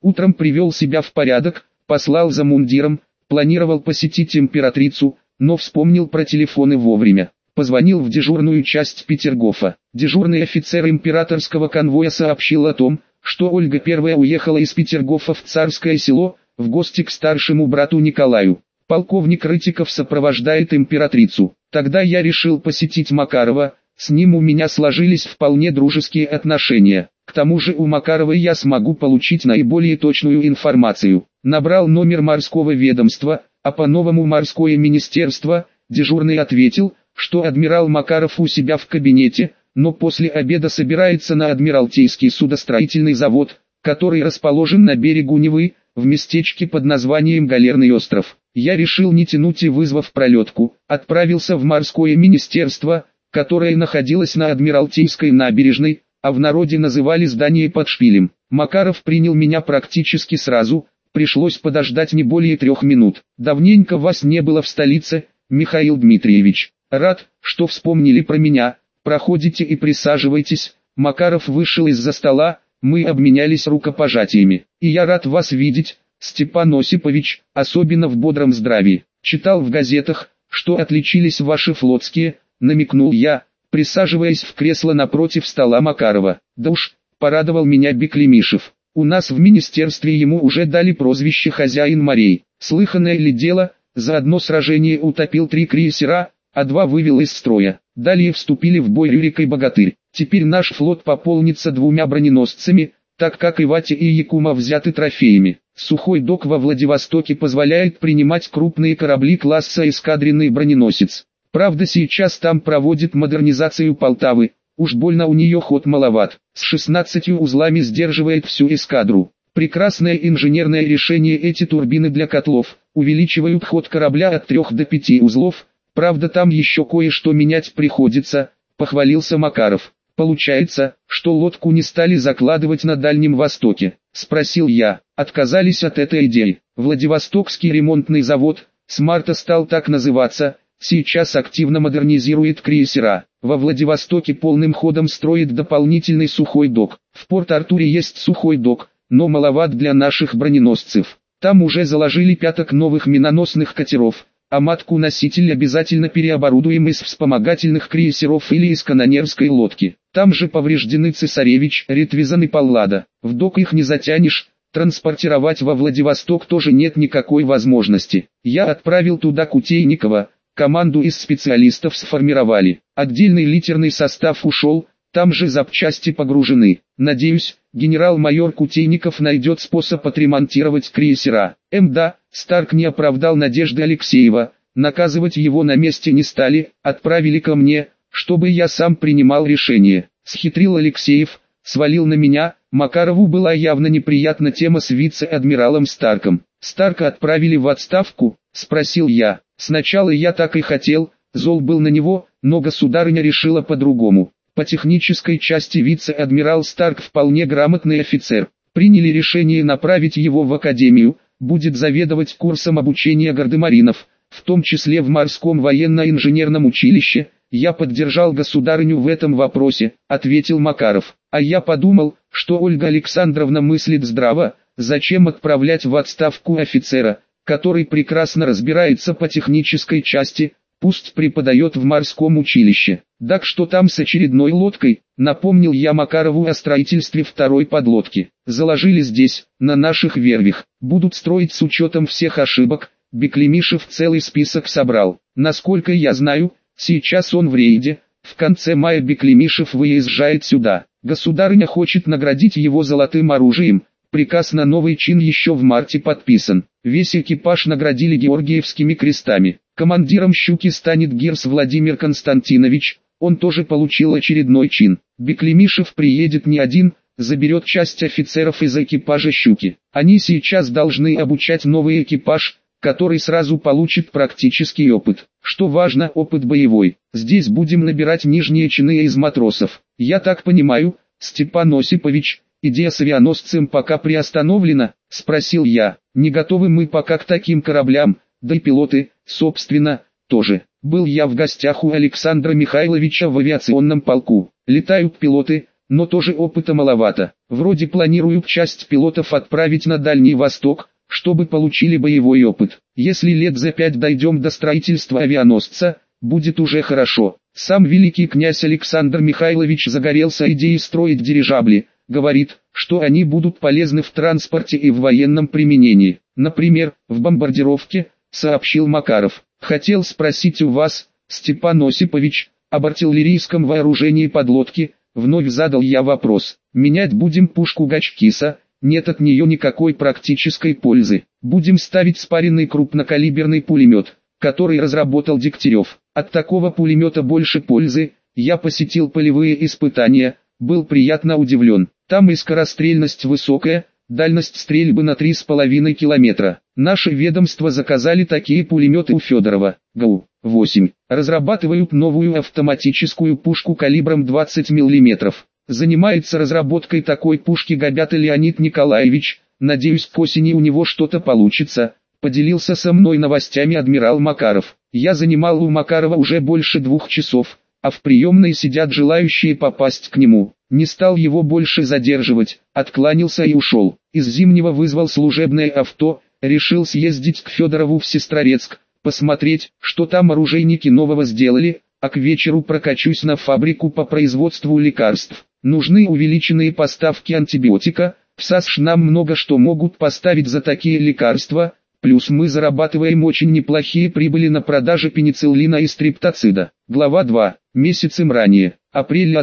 Утром привел себя в порядок, послал за мундиром, планировал посетить императрицу, но вспомнил про телефоны вовремя. Позвонил в дежурную часть Петергофа. Дежурный офицер императорского конвоя сообщил о том, что Ольга I уехала из Петергофа в Царское Село, в гости к старшему брату Николаю. Полковник Рытиков сопровождает императрицу. Тогда я решил посетить Макарова, с ним у меня сложились вполне дружеские отношения. К тому же у Макарова я смогу получить наиболее точную информацию. Набрал номер морского ведомства, а по-новому морское министерство. Дежурный ответил, что адмирал Макаров у себя в кабинете, но после обеда собирается на Адмиралтейский судостроительный завод, который расположен на берегу Невы, в местечке под названием Галерный остров. Я решил не тянуть и, вызвав пролетку, отправился в морское министерство, которое находилось на Адмиралтейской набережной, а в народе называли здание под шпилем. Макаров принял меня практически сразу, пришлось подождать не более 3 минут. Давненько вас не было в столице, Михаил Дмитриевич. Рад, что вспомнили про меня. Проходите и присаживайтесь. Макаров вышел из-за стола, мы обменялись рукопожатиями. И я рад вас видеть, Степан Осипович, особенно в бодром здравии. Читал в газетах, что отличились ваши флотские, намекнул я, присаживаясь в кресло напротив стола Макарова. Да уж, порадовал меня Беклемишев. У нас в министерстве ему уже дали прозвище «Хозяин морей». Слыханное ли дело, за одно сражение утопил 3 крейсера, а 2 вывел из строя. Далее вступили в бой Рюрик и Богатырь. Теперь наш флот пополнится 2 броненосцами, так как Ивати и Якума взяты трофеями. Сухой док во Владивостоке позволяет принимать крупные корабли класса эскадренный броненосец. Правда, сейчас там проводит модернизацию Полтавы, уж больно у нее ход маловат. С 16 узлами сдерживает всю эскадру. Прекрасное инженерное решение. Эти турбины для котлов увеличивают ход корабля от 3 до 5 узлов. Правда, там еще кое-что менять приходится, похвалился Макаров. Получается, что лодку не стали закладывать на Дальнем Востоке? Спросил я. Отказались от этой идеи. Владивостокский ремонтный завод, с марта стал так называться, сейчас активно модернизирует крейсера. Во Владивостоке полным ходом строит дополнительный сухой док. В Порт-Артуре есть сухой док, но маловат для наших броненосцев. Там уже заложили 5 новых миноносных катеров, а матку-носитель обязательно переоборудуем из вспомогательных крейсеров или из канонерской лодки. Там же повреждены Цесаревич, Ретвизан и Паллада. В док их не затянешь, транспортировать во Владивосток тоже нет никакой возможности. Я отправил туда Кутейникова, команду из специалистов сформировали. Отдельный литерный состав ушел, там же запчасти погружены. Надеюсь, генерал-майор Кутейников найдет способ отремонтировать крейсера. Да, Старк не оправдал надежды Алексеева, наказывать его на месте не стали, отправили ко мне, чтобы я сам принимал решение. Схитрил Алексеев, свалил на меня. Макарову была явно неприятна тема с вице-адмиралом Старком. Старка отправили в отставку, спросил я. Сначала я так и хотел, зол был на него, но государыня решила по-другому. По технической части вице-адмирал Старк вполне грамотный офицер. Приняли решение направить его в академию, будет заведовать курсом обучения гардемаринов, в том числе в морском военно-инженерном училище. Я поддержал государыню в этом вопросе, ответил Макаров. А я подумал, что Ольга Александровна мыслит здраво, зачем отправлять в отставку офицера, который прекрасно разбирается по технической части, пусть преподает в морском училище. Так что там с очередной лодкой, напомнил я Макарову о строительстве 2-й подлодки. Заложили здесь, на наших верфях, будут строить с учетом всех ошибок. Беклемишев целый список собрал. Насколько я знаю, сейчас он в рейде, в конце мая Беклемишев выезжает сюда. Государыня хочет наградить его золотым оружием. Приказ на новый чин еще в марте подписан. Весь экипаж наградили Георгиевскими крестами. Командиром «Щуки» станет Гирс Владимир Константинович, он тоже получил очередной чин. Беклемишев приедет не один, заберет часть офицеров из экипажа «Щуки». Они сейчас должны обучать новый экипаж, который сразу получит практический опыт. Что важно, опыт боевой. Здесь будем набирать нижние чины из матросов. Я так понимаю, Степан Осипович, идея с авианосцем пока приостановлена, спросил я. Не готовы мы пока к таким кораблям, да и пилоты, собственно, тоже. Был я в гостях у Александра Михайловича в авиационном полку. Летают пилоты, но тоже опыта маловато. Вроде планируют часть пилотов отправить на Дальний Восток, чтобы получили боевой опыт. Если лет за 5 дойдем до строительства авианосца, будет уже хорошо. Сам великий князь Александр Михайлович загорелся идеей строить дирижабли, говорит, что они будут полезны в транспорте и в военном применении. Например, в бомбардировке, сообщил Макаров. Хотел спросить у вас, Степан Осипович, об артиллерийском вооружении подлодки, вновь задал я вопрос. Менять будем пушку Гачкиса, нет от нее никакой практической пользы. Будем ставить спаренный крупнокалиберный пулемет, который разработал Дегтярев. От такого пулемета больше пользы. Я посетил полевые испытания, был приятно удивлен. Там и скорострельность высокая, дальность стрельбы на 3,5 километра. Наше ведомство заказали такие пулеметы у Федорова. ГАУ-8. Разрабатывают новую автоматическую пушку калибром 20 мм. Занимается разработкой такой пушки Габята Леонид Николаевич. Надеюсь, к осени у него что-то получится. Поделился со мной новостями адмирал Макаров. Я занимал у Макарова уже больше 2 часов, а в приемной сидят желающие попасть к нему. Не стал его больше задерживать, откланялся и ушел. Из Зимнего вызвал служебное авто, решил съездить к Федорову в Сестрорецк, посмотреть, что там оружейники нового сделали, а к вечеру прокачусь на фабрику по производству лекарств. Нужны увеличенные поставки антибиотика, в САСШ нам много что могут поставить за такие лекарства, плюс мы зарабатываем очень неплохие прибыли на продаже пенициллина и стрептоцида. Глава 2. Месяцем ранее. Апрель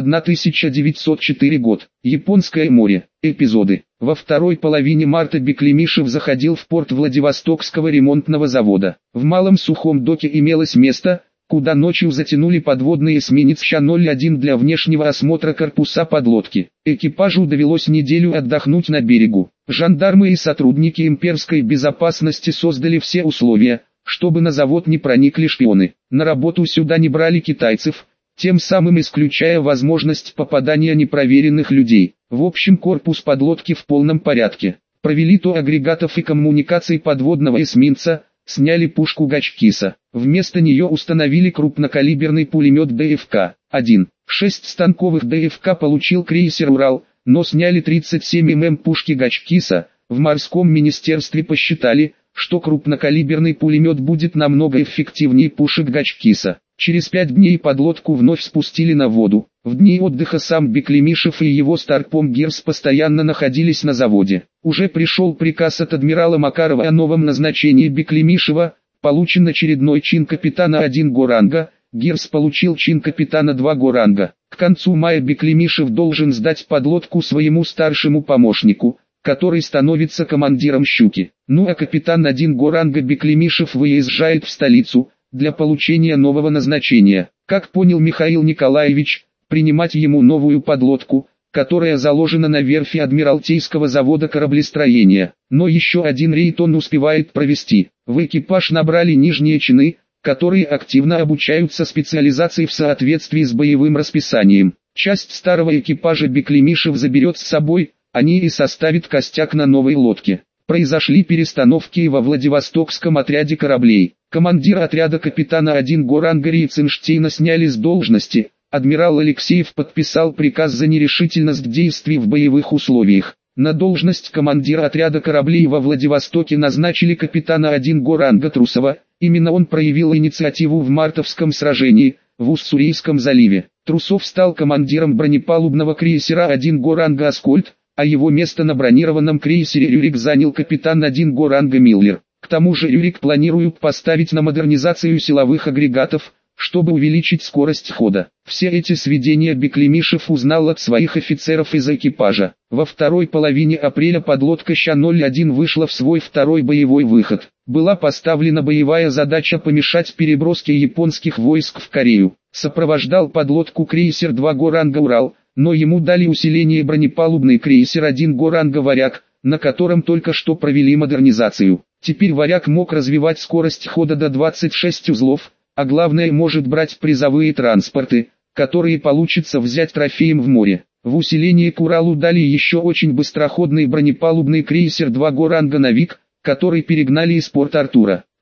1904 год. Японское море. Эпизоды. Во второй половине марта Беклемишев заходил в порт Владивостокского ремонтного завода. В малом сухом доке имелось место, куда ночью затянули подводный эсминец Ща-01 для внешнего осмотра корпуса подлодки. Экипажу довелось неделю отдохнуть на берегу. Жандармы и сотрудники имперской безопасности создали все условия, чтобы на завод не проникли шпионы. На работу сюда не брали китайцев, тем самым исключая возможность попадания непроверенных людей. В общем, корпус подлодки в полном порядке. Провели то агрегатов и коммуникаций подводного эсминца, сняли пушку Гачкиса. Вместо нее установили крупнокалиберный пулемет ДФК-1. 6 станковых ДФК получил крейсер «Урал», но сняли 37 мм пушки Гачкиса. В морском министерстве посчитали, что крупнокалиберный пулемет будет намного эффективнее пушек Гачкиса. Через 5 дней подлодку вновь спустили на воду. В дни отдыха сам Беклемишев и его старпом Герс постоянно находились на заводе. Уже пришел приказ от адмирала Макарова о новом назначении Беклемишева, получен очередной чин капитана 1 го-ранга, Герс получил чин капитана 2 го-ранга. К концу мая Беклемишев должен сдать подлодку своему старшему помощнику, который становится командиром «Щуки». Ну а капитан 1 го-ранга Беклемишев выезжает в столицу, для получения нового назначения. Как понял Михаил Николаевич, принимать ему новую подлодку, которая заложена на верфи Адмиралтейского завода кораблестроения. Но еще один рейд он успевает провести. В экипаж набрали нижние чины, которые активно обучаются специализации в соответствии с боевым расписанием. Часть старого экипажа Беклемишев заберет с собой, они и составят костяк на новой лодке. Произошли перестановки и во Владивостокском отряде кораблей. Командира отряда капитана 1 го-ранга Рейценштейна сняли с должности. Адмирал Алексеев подписал приказ за нерешительность действий в боевых условиях. На должность командира отряда кораблей во Владивостоке назначили капитана 1 го-ранга Трусова. Именно он проявил инициативу в мартовском сражении, в Уссурийском заливе. Трусов стал командиром бронепалубного крейсера 1 го-ранга Аскольд, а его место на бронированном крейсере Рюрик занял капитан 1 го-ранга Миллер. К тому же Рюрик планируют поставить на модернизацию силовых агрегатов, чтобы увеличить скорость хода. Все эти сведения Беклемишев узнал от своих офицеров из экипажа. Во второй половине апреля подлодка Ща-01 вышла в свой второй боевой выход. Была поставлена боевая задача помешать переброске японских войск в Корею. Сопровождал подлодку крейсер 2 го-ранга «Урал», но ему дали усиление бронепалубный крейсер 1 го-ранга «Варяг», на котором только что провели модернизацию. Теперь «Варяг» мог развивать скорость хода до 26 узлов, а главное может брать призовые транспорты, которые получится взять трофеем в море. В усиление к «Уралу» дали еще очень быстроходный бронепалубный крейсер 2 го-ранга «Навик», который перегнали из Порт-Артура.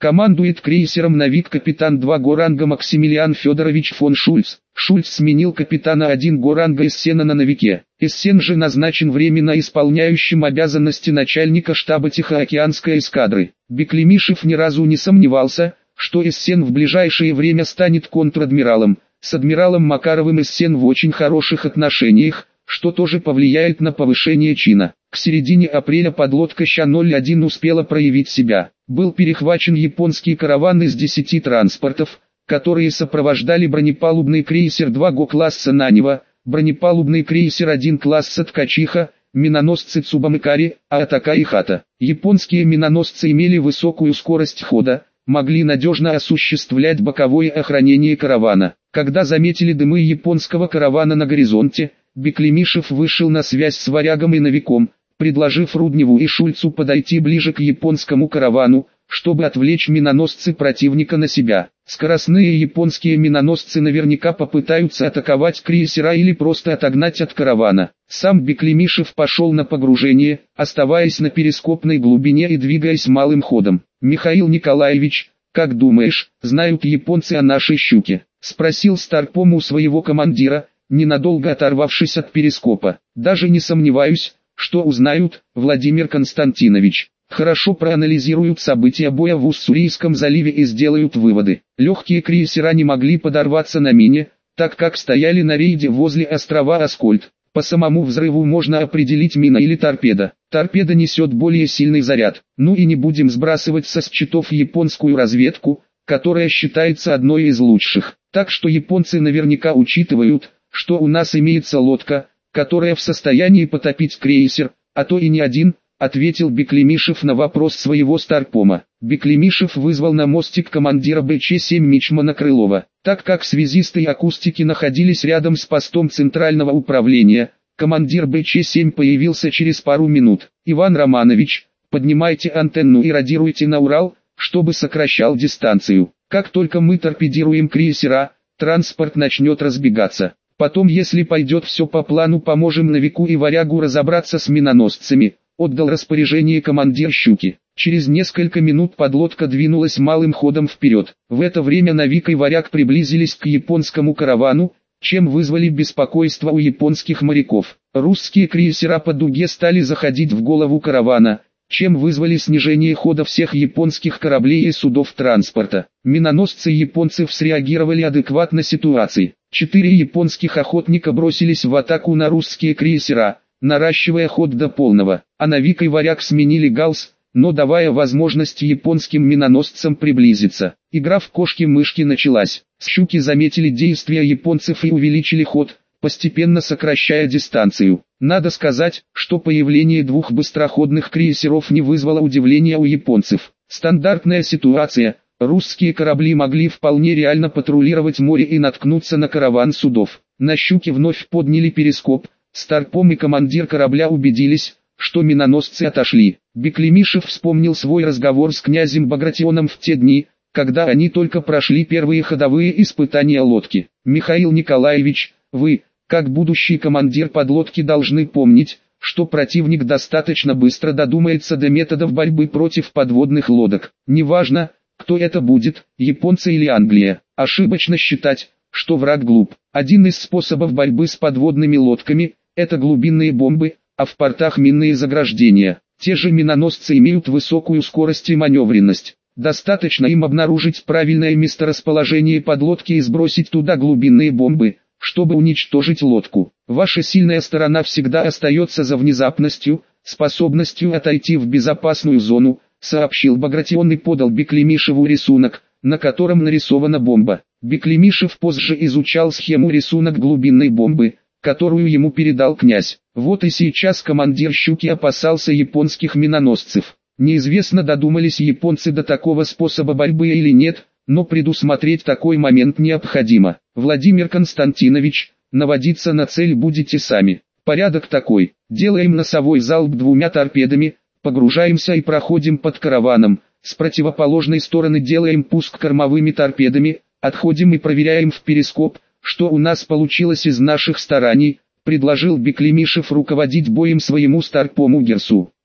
Командует крейсером Навик капитан 2 го ранга Максимилиан Федорович фон Шульц. Шульц сменил капитана 1 го ранга Эссена на Навике. Эссен же назначен временно исполняющим обязанности начальника штаба Тихоокеанской эскадры. Беклемишев ни разу не сомневался, что Эссен в ближайшее время станет контр-адмиралом. С адмиралом Макаровым Эссен в очень хороших отношениях, что тоже повлияет на повышение чина. К середине апреля подлодка Ща-01 успела проявить себя. Был перехвачен японский караван из 10 транспортов, которые сопровождали бронепалубный крейсер 2 го класса Нанева, бронепалубный крейсер 1 класса Ткачиха, миноносцы Цубамыкари, Аатака и Хата. Японские миноносцы имели высокую скорость хода, могли надежно осуществлять боковое охранение каравана. Когда заметили дымы японского каравана на горизонте, Беклемишев вышел на связь с Варягом и Навиком, предложив Рудневу и Шульцу подойти ближе к японскому каравану, чтобы отвлечь миноносцы противника на себя. Скоростные японские миноносцы наверняка попытаются атаковать крейсера или просто отогнать от каравана. Сам Беклемишев пошел на погружение, оставаясь на перископной глубине и двигаясь малым ходом. «Михаил Николаевич, как думаешь, знают японцы о нашей щуке?» — спросил старпом у своего командира, ненадолго оторвавшись от перископа. «Даже не сомневаюсь, что узнают, Владимир Константинович. Хорошо проанализируют события боя в Уссурийском заливе и сделают выводы. Легкие крейсера не могли подорваться на мине, так как стояли на рейде возле острова Аскольд. По самому взрыву можно определить мина или торпеда. Торпеда несет более сильный заряд. Ну и не будем сбрасывать со счетов японскую разведку, которая считается одной из лучших. Так что японцы наверняка учитывают, что у нас имеется лодка, которая в состоянии потопить крейсер, а то и не один, ответил Беклемишев на вопрос своего старпома. Беклемишев вызвал на мостик командира БЧ-7 мичмана Крылова. Так как связисты и акустики находились рядом с постом центрального управления, командир БЧ-7 появился через пару минут. «Иван Романович, поднимайте антенну и радируйте на Урал, чтобы сокращал дистанцию. Как только мы торпедируем крейсера, транспорт начнет разбегаться. Потом, если пойдет все по плану, поможем Навику и Варягу разобраться с миноносцами», отдал распоряжение командир «Щуки». Через несколько минут подлодка двинулась малым ходом вперед. В это время Навик и Варяг приблизились к японскому каравану, чем вызвали беспокойство у японских моряков. Русские крейсера по дуге стали заходить в голову каравана, чем вызвали снижение хода всех японских кораблей и судов транспорта. Миноносцы японцев среагировали адекватно ситуации. 4 японских охотника бросились в атаку на русские крейсера, наращивая ход до полного, а Навик и Варяг сменили галс, но давая возможность японским миноносцам приблизиться. Игра в кошки-мышки началась. С «Щуки» заметили действия японцев и увеличили ход, постепенно сокращая дистанцию. Надо сказать, что появление 2 быстроходных крейсеров не вызвало удивления у японцев. Стандартная ситуация. Русские корабли могли вполне реально патрулировать море и наткнуться на караван судов. На «Щуке» вновь подняли перископ. Старпом и командир корабля убедились, что миноносцы отошли. Беклемишев вспомнил свой разговор с князем Багратионом в те дни, когда они только прошли первые ходовые испытания лодки. «Михаил Николаевич, вы, как будущий командир подлодки, должны помнить, что противник достаточно быстро додумается до методов борьбы против подводных лодок. Неважно, кто это будет, японцы или Англия. Ошибочно считать, что враг глуп. Один из способов борьбы с подводными лодками – это глубинные бомбы, а в портах минные заграждения. Те же миноносцы имеют высокую скорость и маневренность. Достаточно им обнаружить правильное месторасположение подлодки и сбросить туда глубинные бомбы, чтобы уничтожить лодку. Ваша сильная сторона всегда остается за внезапностью, способностью отойти в безопасную зону, сообщил Багратион и подал Беклемишеву рисунок, на котором нарисована бомба. Беклемишев позже изучал схему рисунок глубинной бомбы, которую ему передал князь. Вот и сейчас командир «Щуки» опасался японских миноносцев. Неизвестно, додумались японцы до такого способа борьбы или нет, но предусмотреть такой момент необходимо. Владимир Константинович, наводиться на цель будете сами. Порядок такой: делаем носовой залп 2 торпедами, погружаемся и проходим под караваном, с противоположной стороны делаем пуск кормовыми торпедами, отходим и проверяем в перископ, что у нас получилось из наших стараний, предложил Беклемишев руководить боем своему старпому Герсу.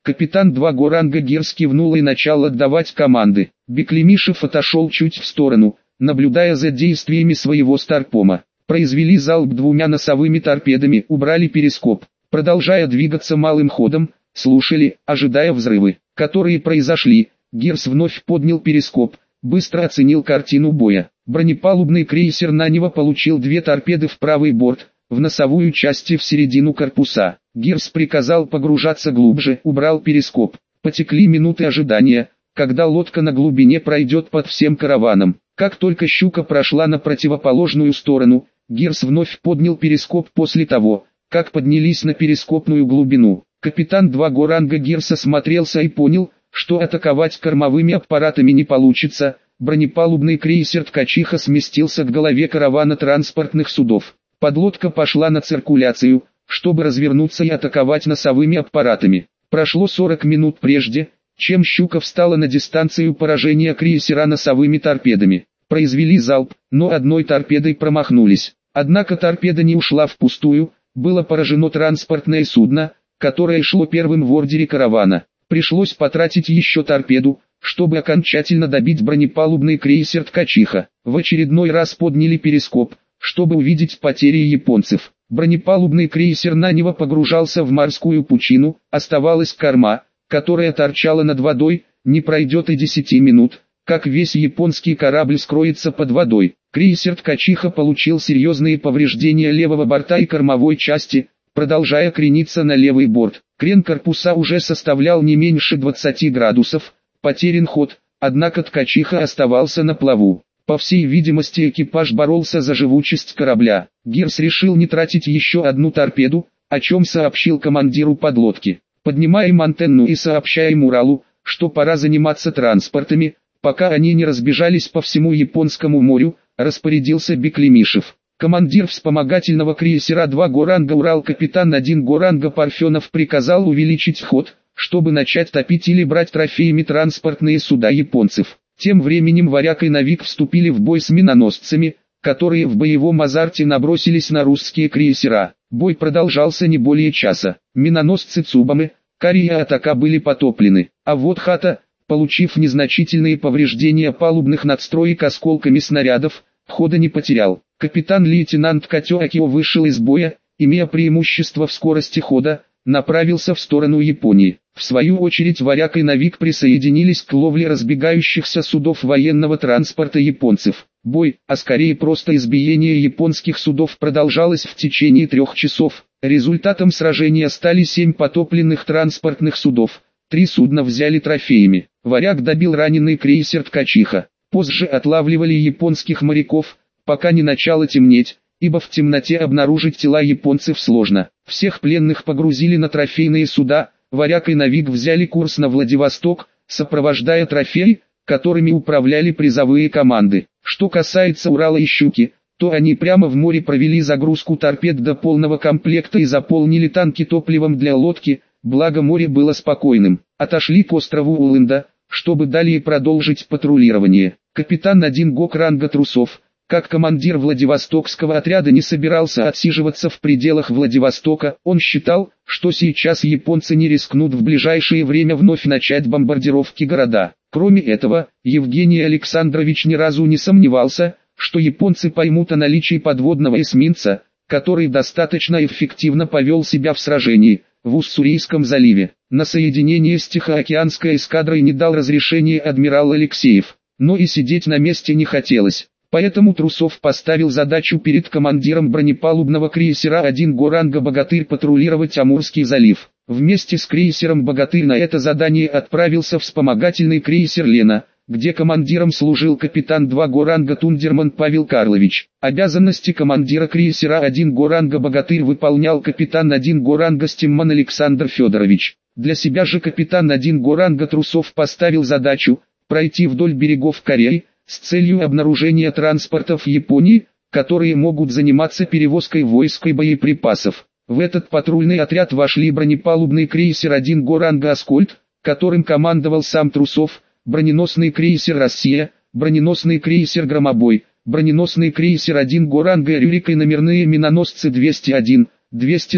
Капитан 2 Горанга Гирс кивнул и начал отдавать команды. Беклемишев отошел чуть в сторону, наблюдая за действиями своего старпома. Произвели залп двумя носовыми торпедами, убрали перископ. Продолжая двигаться малым ходом, слушали, ожидая взрывы, которые произошли. Гирс вновь поднял перископ, быстро оценил картину боя. Бронепалубный крейсер Нанева получил 2 торпеды в правый борт, в носовую часть и в середину корпуса. Гирс приказал погружаться глубже, убрал перископ. Потекли минуты ожидания, когда лодка на глубине пройдет под всем караваном. Как только щука прошла на противоположную сторону, Гирс вновь поднял перископ после того, как поднялись на перископную глубину. Капитан 2 Горанга Гирс осмотрелся и понял, что атаковать кормовыми аппаратами не получится. Бронепалубный крейсер «Ткачиха» сместился к голове каравана транспортных судов. Подлодка пошла на циркуляцию, чтобы развернуться и атаковать носовыми аппаратами. Прошло 40 минут прежде, чем «Щука» встала на дистанцию поражения крейсера носовыми торпедами. Произвели залп, но одной торпедой промахнулись. Однако торпеда не ушла впустую, было поражено транспортное судно, которое шло первым в ордере каравана. Пришлось потратить еще торпеду, чтобы окончательно добить бронепалубный крейсер «Ткачиха». В очередной раз подняли перископ, чтобы увидеть потери японцев. Бронепалубный крейсер Нанева погружался в морскую пучину, оставалась корма, которая торчала над водой, не пройдет и 10 минут, как весь японский корабль скроется под водой. Крейсер «Ткачиха» получил серьезные повреждения левого борта и кормовой части, продолжая крениться на левый борт. Крен корпуса уже составлял не меньше 20 градусов, потерян ход, однако «Ткачиха» оставался на плаву. По всей видимости, экипаж боролся за живучесть корабля. Гирс решил не тратить еще одну торпеду, о чем сообщил командиру подлодки. «Поднимаем антенну и сообщаем Уралу, что пора заниматься транспортами, пока они не разбежались по всему Японскому морю», распорядился Беклемишев. Командир вспомогательного крейсера 2 Горанга Урал капитан 1 Горанга Парфенов приказал увеличить ход, чтобы начать топить или брать трофеями транспортные суда японцев. Тем временем «Варяг» и «Навик» вступили в бой с миноносцами, которые в боевом азарте набросились на русские крейсера. Бой продолжался не более часа. Миноносцы Цубаме, Кари и Атака были потоплены, а вот Хата, получив незначительные повреждения палубных надстроек осколками снарядов, хода не потерял. Капитан-лейтенант Катёакио вышел из боя, имея преимущество в скорости хода, направился в сторону Японии. В свою очередь «Варяг» и «Навик» присоединились к ловле разбегающихся судов военного транспорта японцев. Бой, а скорее просто избиение японских судов продолжалось в течение 3 часов. Результатом сражения стали 7 потопленных транспортных судов. 3 судна взяли трофеями. «Варяг» добил раненый крейсер «Ткачиха». Позже отлавливали японских моряков, пока не начало темнеть, ибо в темноте обнаружить тела японцев сложно. Всех пленных погрузили на трофейные суда. «Варяг» и «Навик» взяли курс на Владивосток, сопровождая трофеи, которыми управляли призовые команды. Что касается «Урала» и «Щуки», то они прямо в море провели загрузку торпед до полного комплекта и заполнили танки топливом для лодки, благо море было спокойным. Отошли к острову Улында, чтобы далее продолжить патрулирование. Капитан 1 Горанга Трусов, как командир Владивостокского отряда, не собирался отсиживаться в пределах Владивостока. Он считал, что сейчас японцы не рискнут в ближайшее время вновь начать бомбардировки города. Кроме этого, Евгений Александрович ни разу не сомневался, что японцы поймут о наличии подводного эсминца, который достаточно эффективно повел себя в сражении в Уссурийском заливе. На соединение с Тихоокеанской эскадрой не дал разрешения адмирал Алексеев, но и сидеть на месте не хотелось. Поэтому Трусов поставил задачу перед командиром бронепалубного крейсера 1 Горанга «Богатырь» патрулировать Амурский залив. Вместе с крейсером «Богатырь» на это задание отправился вспомогательный крейсер «Лена», где командиром служил капитан 2 Горанга Тундерман Павел Карлович. Обязанности командира крейсера 1 Горанга «Богатырь» выполнял капитан 1 Горанга Стимман Александр Федорович. Для себя же капитан 1 Горанга Трусов поставил задачу пройти вдоль берегов Кореи, с целью обнаружения транспортов Японии, которые могут заниматься перевозкой войск и боеприпасов. В этот патрульный отряд вошли бронепалубный крейсер 1 Горанга «Аскольд», которым командовал сам Трусов, броненосный крейсер «Россия», броненосный крейсер «Громобой», броненосный крейсер 1 Горанга «Рюрик» и номерные миноносцы 201, 202,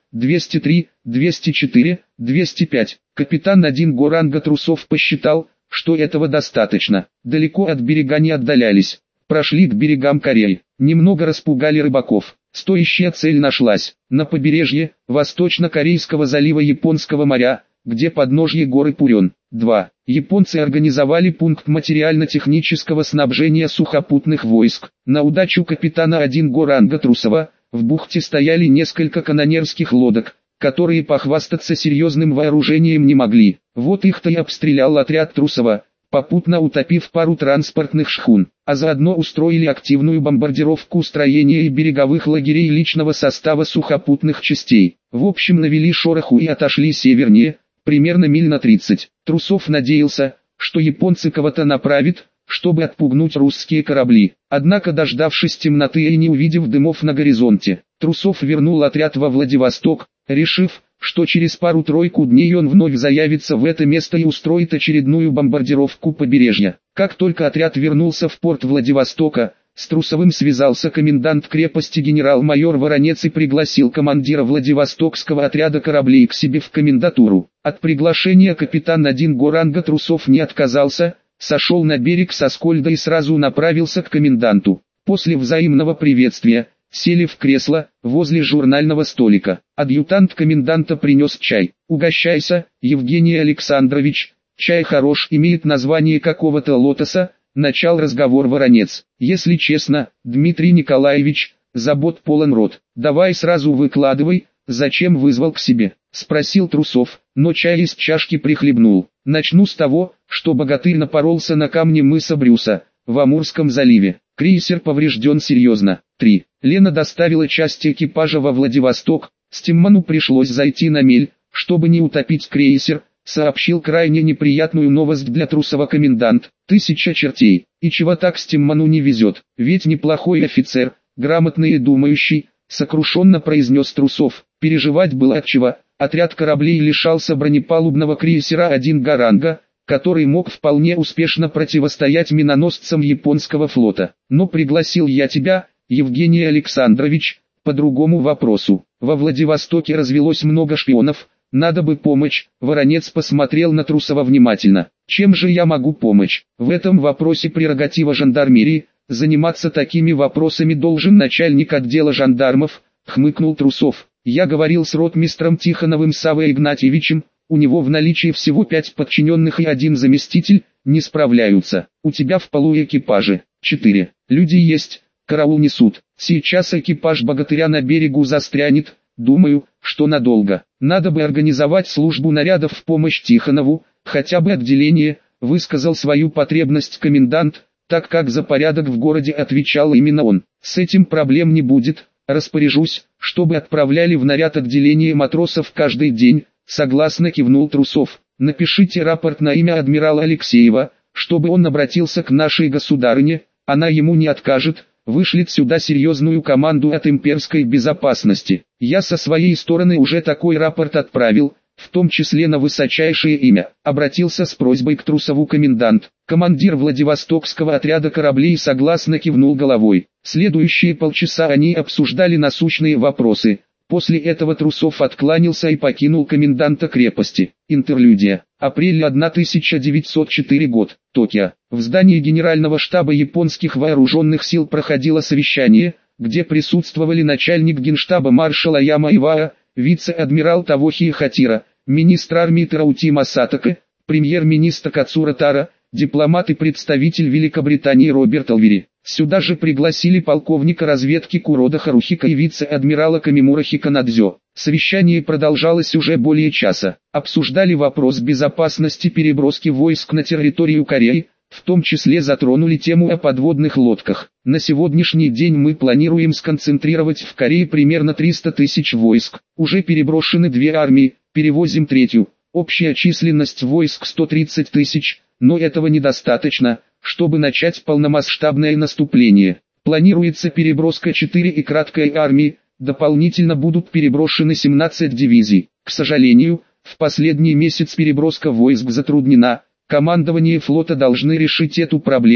203, 204, 205. Капитан 1 го ранга трусов посчитал, что этого достаточно. Далеко от берега не отдалялись. Прошли к берегам Кореи. Немного распугали рыбаков. Стоящая цель нашлась. На побережье Восточно-Корейского залива Японского моря, где подножье горы Пурен. 2. Японцы организовали пункт материально-технического снабжения сухопутных войск. На удачу капитана 1 го ранга Трусова, в бухте стояли несколько канонерских лодок, которые похвастаться серьезным вооружением не могли. Вот их-то и обстрелял отряд Трусова, попутно утопив пару транспортных шхун, а заодно устроили активную бомбардировку строения и береговых лагерей личного состава сухопутных частей. В общем, навели шороху и отошли севернее, примерно миль на 30. Трусов надеялся, что японцы кого-то направят, чтобы отпугнуть русские корабли. Однако, дождавшись темноты и не увидев дымов на горизонте, Трусов вернул отряд во Владивосток, решив, что через пару-тройку дней он вновь заявится в это место и устроит очередную бомбардировку побережья. Как только отряд вернулся в порт Владивостока, с Трусовым связался комендант крепости генерал-майор Воронец и пригласил командира Владивостокского отряда кораблей к себе в комендатуру. От приглашения капитан 1 го ранга Трусов не отказался, сошел на берег со Скольда и сразу направился к коменданту. После взаимного приветствия, сели в кресло, возле журнального столика. Адъютант коменданта принес чай. «Угощайся, Евгений Александрович, чай хорош, имеет название какого-то лотоса», начал разговор Воронец. «Если честно, Дмитрий Николаевич, забот полон рот. Давай сразу выкладывай, зачем вызвал к себе?» Спросил Трусов, но чай из чашки прихлебнул. «Начну с того, что богатырь напоролся на камни мыса Брюса, в Амурском заливе. Крейсер поврежден серьезно. 3. Лена доставила часть экипажа во Владивосток, Стимману пришлось зайти на мель, чтобы не утопить крейсер», сообщил крайне неприятную новость для Трусова комендант. «Тысяча чертей, и чего так Стимману не везет, ведь неплохой офицер, грамотный и думающий», сокрушенно произнес Трусов. Переживать было от чего. Отряд кораблей лишался бронепалубного крейсера 1 го ранга, который мог вполне успешно противостоять миноносцам японского флота. «Но пригласил я тебя, Евгений Александрович, по другому вопросу. Во Владивостоке развелось много шпионов, надо бы помочь». Воронец посмотрел на Трусова внимательно. «Чем же я могу помочь? В этом вопросе прерогатива жандармерии, заниматься такими вопросами должен начальник отдела жандармов», хмыкнул Трусов. «Я говорил с ротмистром Тихоновым Савой Игнатьевичем, у него в наличии всего 5 подчиненных и 1 заместитель, не справляются. У тебя в полу экипажи 4. Люди есть, караул несут. Сейчас экипаж богатыря на берегу застрянет, думаю, что надолго. Надо бы организовать службу нарядов в помощь Тихонову, хотя бы отделение», высказал свою потребность комендант, так как за порядок в городе отвечал именно он. «С этим проблем не будет, распоряжусь, чтобы отправляли в наряд отделение матросов каждый день», согласно кивнул Трусов. «Напишите рапорт на имя адмирала Алексеева, чтобы он обратился к нашей государыне, она ему не откажет, вышлет сюда серьезную команду от имперской безопасности. Я со своей стороны уже такой рапорт отправил, в том числе на высочайшее имя», обратился с просьбой к Трусову комендант. Командир Владивостокского отряда кораблей согласно кивнул головой. Следующие полчаса они обсуждали насущные вопросы. После этого Трусов откланялся и покинул коменданта крепости. Интерлюдия. Апрель 1904 год. Токио. В здании Генерального штаба японских вооруженных сил проходило совещание, где присутствовали начальник генштаба маршал Аяма Иваа, вице-адмирал Тавохи Хатира, министр армии Тараутима Сатака, премьер-министр Кацура Тара, дипломат и представитель Великобритании Роберт Алвери. Сюда же пригласили полковника разведки Курода Харухика и вице-адмирала Камимура Хиканадзё. Совещание продолжалось уже более часа. Обсуждали вопрос безопасности переброски войск на территорию Кореи, в том числе затронули тему о подводных лодках. «На сегодняшний день мы планируем сконцентрировать в Корее примерно 300 тысяч войск. Уже переброшены 2 армии, перевозим 3-ю. Общая численность войск 130 тысяч, но этого недостаточно, чтобы начать полномасштабное наступление. Планируется переброска 4 и краткой армии, дополнительно будут переброшены 17 дивизий. К сожалению, в последний месяц переброска войск затруднена, командование флота должны решить эту проблему»,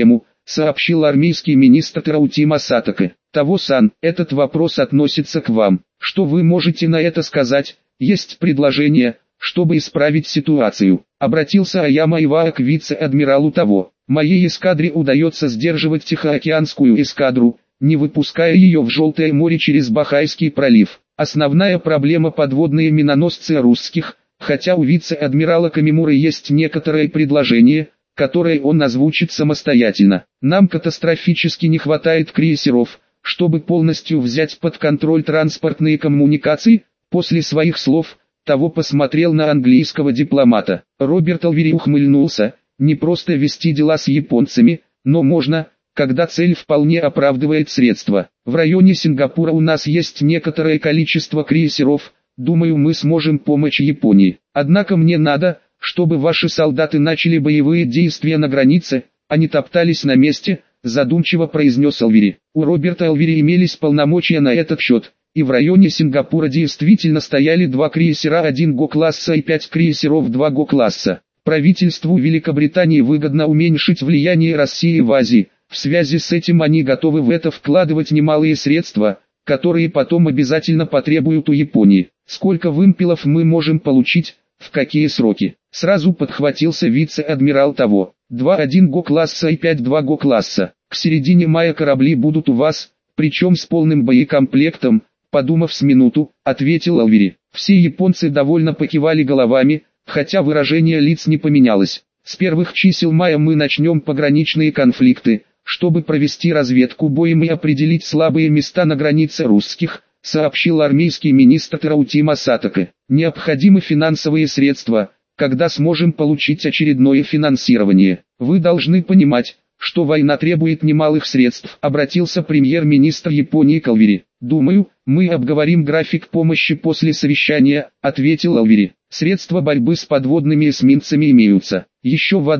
сообщил армейский министр Тараутима Сатаке. Того-сан, этот вопрос относится к вам. Что вы можете на это сказать? Есть предложение, чтобы исправить ситуацию. Обратился Аяма Иваа к вице-адмиралу Того. Моей эскадре удается сдерживать Тихоокеанскую эскадру, не выпуская ее в Желтое море через Бахайский пролив. Основная проблема — подводные миноносцы русских, хотя у вице-адмирала Камимуры есть некоторые предложения, которые он озвучит самостоятельно. Нам катастрофически не хватает крейсеров, чтобы полностью взять под контроль транспортные коммуникации. После своих слов Того посмотрел на английского дипломата. Роберт Алвери ухмыльнулся. Не просто вести дела с японцами, но можно, когда цель вполне оправдывает средства. В районе Сингапура у нас есть некоторое количество крейсеров, думаю, мы сможем помочь Японии. Однако мне надо, чтобы ваши солдаты начали боевые действия на границе, а не топтались на месте, задумчиво произнес Алвери. У Роберта Алвери имелись полномочия на этот счет, и в районе Сингапура действительно стояли 2 крейсера 1 ГО-класса и 5 крейсеров 2 ГО-класса. Правительству Великобритании выгодно уменьшить влияние России в Азии. В связи с этим они готовы в это вкладывать немалые средства, которые потом обязательно потребуют у Японии. Сколько вымпелов мы можем получить, в какие сроки? Сразу подхватился вице-адмирал Того. 2-1 ГО-класса и 5-2 ГО-класса. К середине мая корабли будут у вас, причем с полным боекомплектом, подумав с минуту, ответил Алвери. Все японцы довольно покивали головами, хотя выражение лиц не поменялось. С первых чисел мая мы начнем пограничные конфликты, чтобы провести разведку боем и определить слабые места на границе русских, сообщил армейский министр Тараутима Сатаке. Необходимы финансовые средства, когда сможем получить очередное финансирование. Вы должны понимать, что война требует немалых средств, обратился премьер-министр Японии к Алвери. Думаю, мы обговорим график помощи после совещания, ответил Алвери. Средства борьбы с подводными эсминцами имеются. Еще в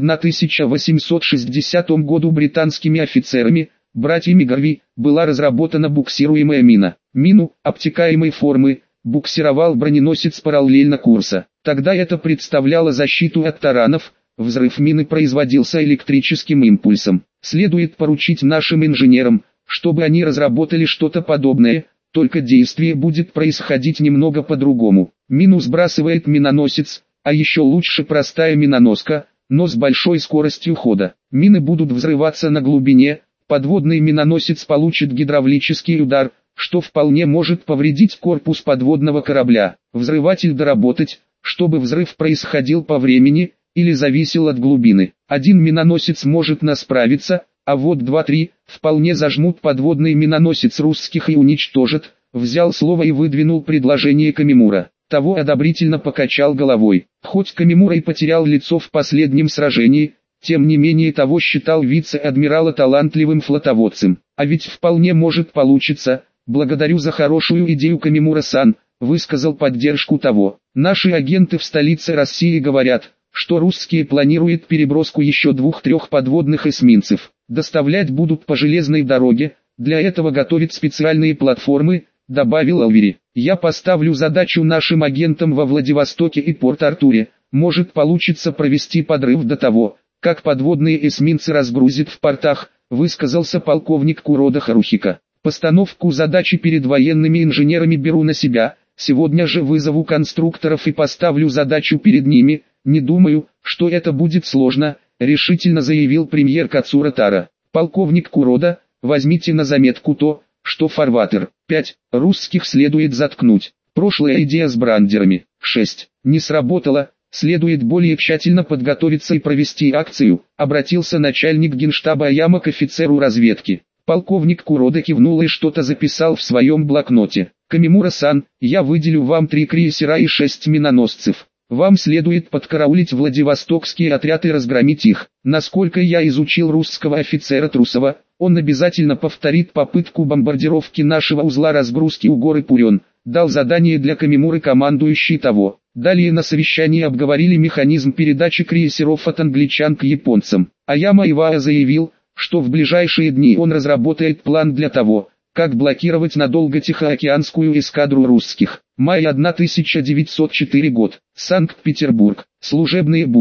1860 году британскими офицерами, братьями Гарви, была разработана буксируемая мина. Мину, обтекаемой формы, буксировал броненосец параллельно курса. Тогда это представляло защиту от таранов, взрыв мины производился электрическим импульсом. Следует поручить нашим инженерам, чтобы они разработали что-то подобное, только действие будет происходить немного по-другому. Мину сбрасывает миноносец, а еще лучше простая миноноска, но с большой скоростью хода. Мины будут взрываться на глубине, подводный миноносец получит гидравлический удар, что вполне может повредить корпус подводного корабля. Взрыватель доработать, чтобы взрыв происходил по времени, или зависел от глубины. Один миноносец может справиться, а вот 2-3 вполне зажмут подводный миноносец русских и уничтожат. Взял слово и выдвинул предложение Камимура. Того одобрительно покачал головой. Хоть Камимура и потерял лицо в последнем сражении, тем не менее Того считал вице-адмирала талантливым флотоводцем. А ведь вполне может получиться. Благодарю за хорошую идею, Камимура-сан, высказал поддержку Того. Наши агенты в столице России говорят, что русские планируют переброску еще 2-3 подводных эсминцев. Доставлять будут по железной дороге, для этого готовят специальные платформы, добавил Алвери. Я поставлю задачу нашим агентам во Владивостоке и Порт-Артуре. Может получится провести подрыв до того, как подводные эсминцы разгрузят в портах, высказался полковник Курода Харухика. Постановку задачи перед военными инженерами беру на себя. Сегодня же вызову конструкторов и поставлю задачу перед ними. Не думаю, что это будет сложно, решительно заявил премьер Кацура Тара. Полковник Курода, возьмите на заметку то, что фарватер 5 русских следует заткнуть. Прошлая идея с брандерами 6 не сработала, следует более тщательно подготовиться и провести акцию, обратился начальник генштаба Аяма к офицеру разведки. Полковник Курода кивнул и что-то записал в своем блокноте. Камимура-сан, я выделю вам 3 крейсера и 6 миноносцев. Вам следует подкараулить Владивостокские отряды и разгромить их. Насколько я изучил русского офицера Трусова, он обязательно повторит попытку бомбардировки нашего узла разгрузки у горы Пурен. Дал задание для Камимуры командующий Того. Далее на совещании обговорили механизм передачи крейсеров от англичан к японцам. Аяма Иваа заявил, что в ближайшие дни он разработает план для того, как блокировать надолго Тихоокеанскую эскадру русских. Май 1904 год. Санкт-Петербург. Служебные будни.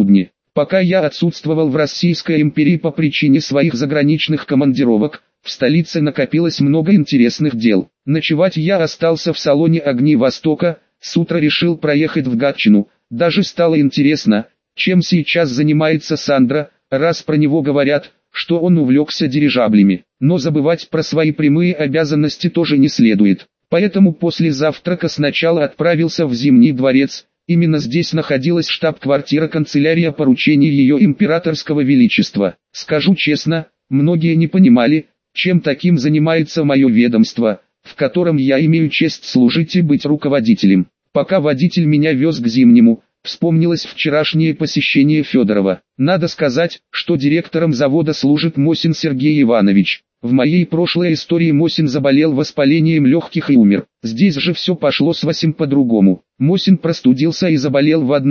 Пока я отсутствовал в Российской империи по причине своих заграничных командировок, в столице накопилось много интересных дел. Ночевать я остался в салоне «Огни Востока», с утра решил проехать в Гатчину. Даже стало интересно, чем сейчас занимается Сандро, раз про него говорят, что он увлекся дирижаблями. Но забывать про свои прямые обязанности тоже не следует. Поэтому после завтрака сначала отправился в Зимний дворец. Именно здесь находилась штаб-квартира канцелярия поручений ее императорского величества. Скажу честно, многие не понимали, чем таким занимается мое ведомство, в котором я имею честь служить и быть руководителем. Пока водитель меня вез к Зимнему, вспомнилось вчерашнее посещение Федорова. Надо сказать, что директором завода служит Мосин Сергей Иванович. В моей прошлой истории Мосин заболел воспалением легких и умер. Здесь же все пошло совсем по-другому. Мосин простудился и заболел в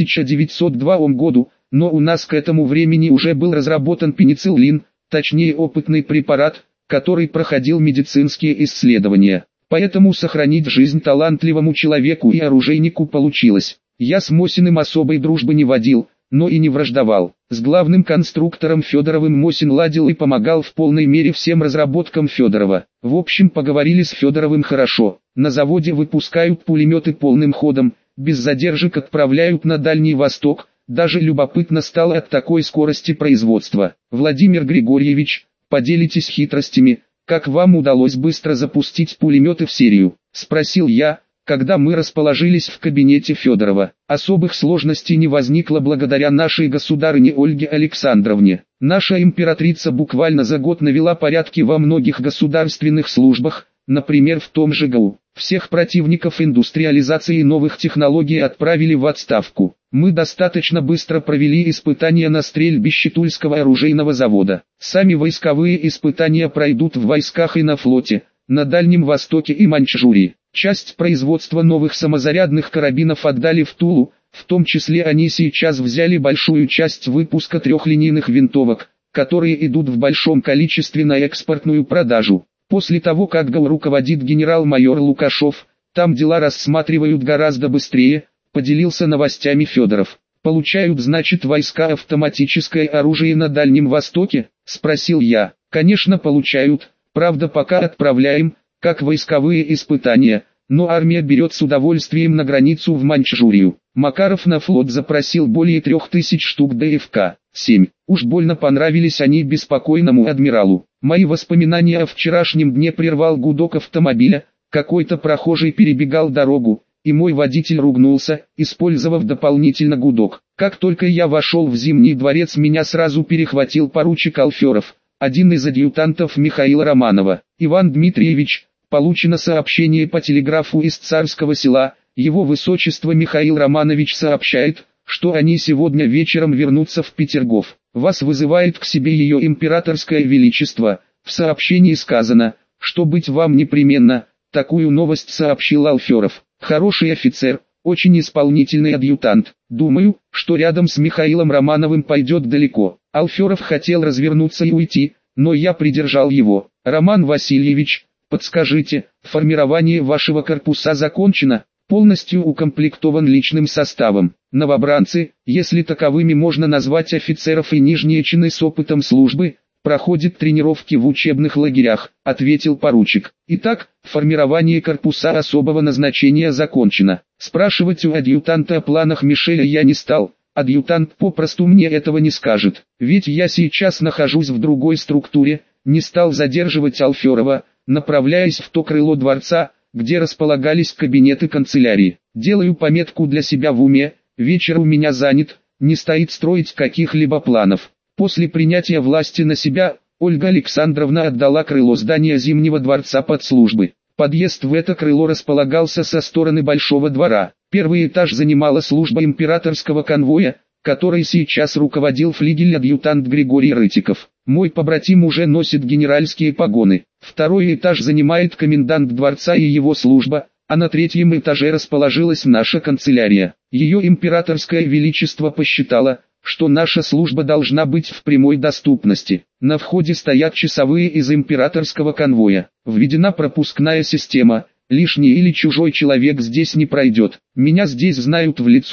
1902 году, но у нас к этому времени уже был разработан пенициллин, точнее опытный препарат, который проходил медицинские исследования. Поэтому сохранить жизнь талантливому человеку и оружейнику получилось. Я с Мосиным особой дружбы не водил, но и не враждовал. С главным конструктором Федоровым Мосин ладил и помогал в полной мере всем разработкам Федорова. В общем, поговорили с Федоровым хорошо. На заводе выпускают пулеметы полным ходом, без задержек отправляют на Дальний Восток. Даже любопытно стало от такой скорости производства. Владимир Григорьевич, поделитесь хитростями, как вам удалось быстро запустить пулеметы в серию? Спросил я, когда мы расположились в кабинете Федорова. Особых сложностей не возникло благодаря нашей государыне Ольге Александровне. Наша императрица буквально за год навела порядки во многих государственных службах, например в том же ГАУ. Всех противников индустриализации и новых технологий отправили в отставку. Мы достаточно быстро провели испытания на стрельбище Тульского оружейного завода. Сами войсковые испытания пройдут в войсках и на флоте, на Дальнем Востоке и Маньчжурии. Часть производства новых самозарядных карабинов отдали в Тулу, в том числе они сейчас взяли большую часть выпуска трехлинейных винтовок, которые идут в большом количестве на экспортную продажу. После того, как ГАУ руководит генерал-майор Лукашов, там дела рассматривают гораздо быстрее, поделился новостями Федоров. Получают, значит, войска автоматическое оружие на Дальнем Востоке? Спросил я. Конечно, получают, правда пока отправляем, как войсковые испытания, но армия берет с удовольствием на границу в Маньчжурию. Макаров на флот запросил более 3000 штук ДФК-7. Уж больно понравились они беспокойному адмиралу. Мои воспоминания о вчерашнем дне прервал гудок автомобиля, какой-то прохожий перебегал дорогу, и мой водитель ругнулся, использовав дополнительно гудок. Как только я вошел в Зимний дворец, меня сразу перехватил поручик Алферов, один из адъютантов Михаила Романова. Иван Дмитриевич, получено сообщение по телеграфу из Царского Села, его высочество Михаил Романович сообщает, что они сегодня вечером вернутся в Петергоф. Вас вызывает к себе ее императорское величество. В сообщении сказано, что быть вам непременно. Такую новость сообщил Алферов. Хороший офицер, очень исполнительный адъютант. Думаю, что рядом с Михаилом Романовым пойдет далеко. Алферов хотел развернуться и уйти, но я придержал его. Роман Васильевич, подскажите, формирование вашего корпуса закончено? Полностью укомплектован личным составом. Новобранцы, если таковыми можно назвать офицеров и нижние чины с опытом службы, проходят тренировки в учебных лагерях, ответил поручик. Итак, формирование корпуса особого назначения закончено. Спрашивать у адъютанта о планах Мишеля я не стал. Адъютант попросту мне этого не скажет. Ведь я сейчас нахожусь в другой структуре, не стал задерживать Алферова, направляясь в то крыло дворца, где располагались кабинеты канцелярии. Делаю пометку для себя в уме, вечер у меня занят, не стоит строить каких-либо планов. После принятия власти на себя, Ольга Александровна отдала крыло здания Зимнего дворца под службы. Подъезд в это крыло располагался со стороны Большого двора. Первый этаж занимала служба императорского конвоя, которой сейчас руководил флигель-адъютант Григорий Рытиков. Мой побратим уже носит генеральские погоны. Второй этаж занимает комендант дворца и его служба, а на третьем этаже расположилась наша канцелярия. Ее императорское величество посчитало, что наша служба должна быть в прямой доступности. На входе стоят часовые из императорского конвоя. Введена пропускная система, лишний или чужой человек здесь не пройдет. Меня здесь знают в лицо,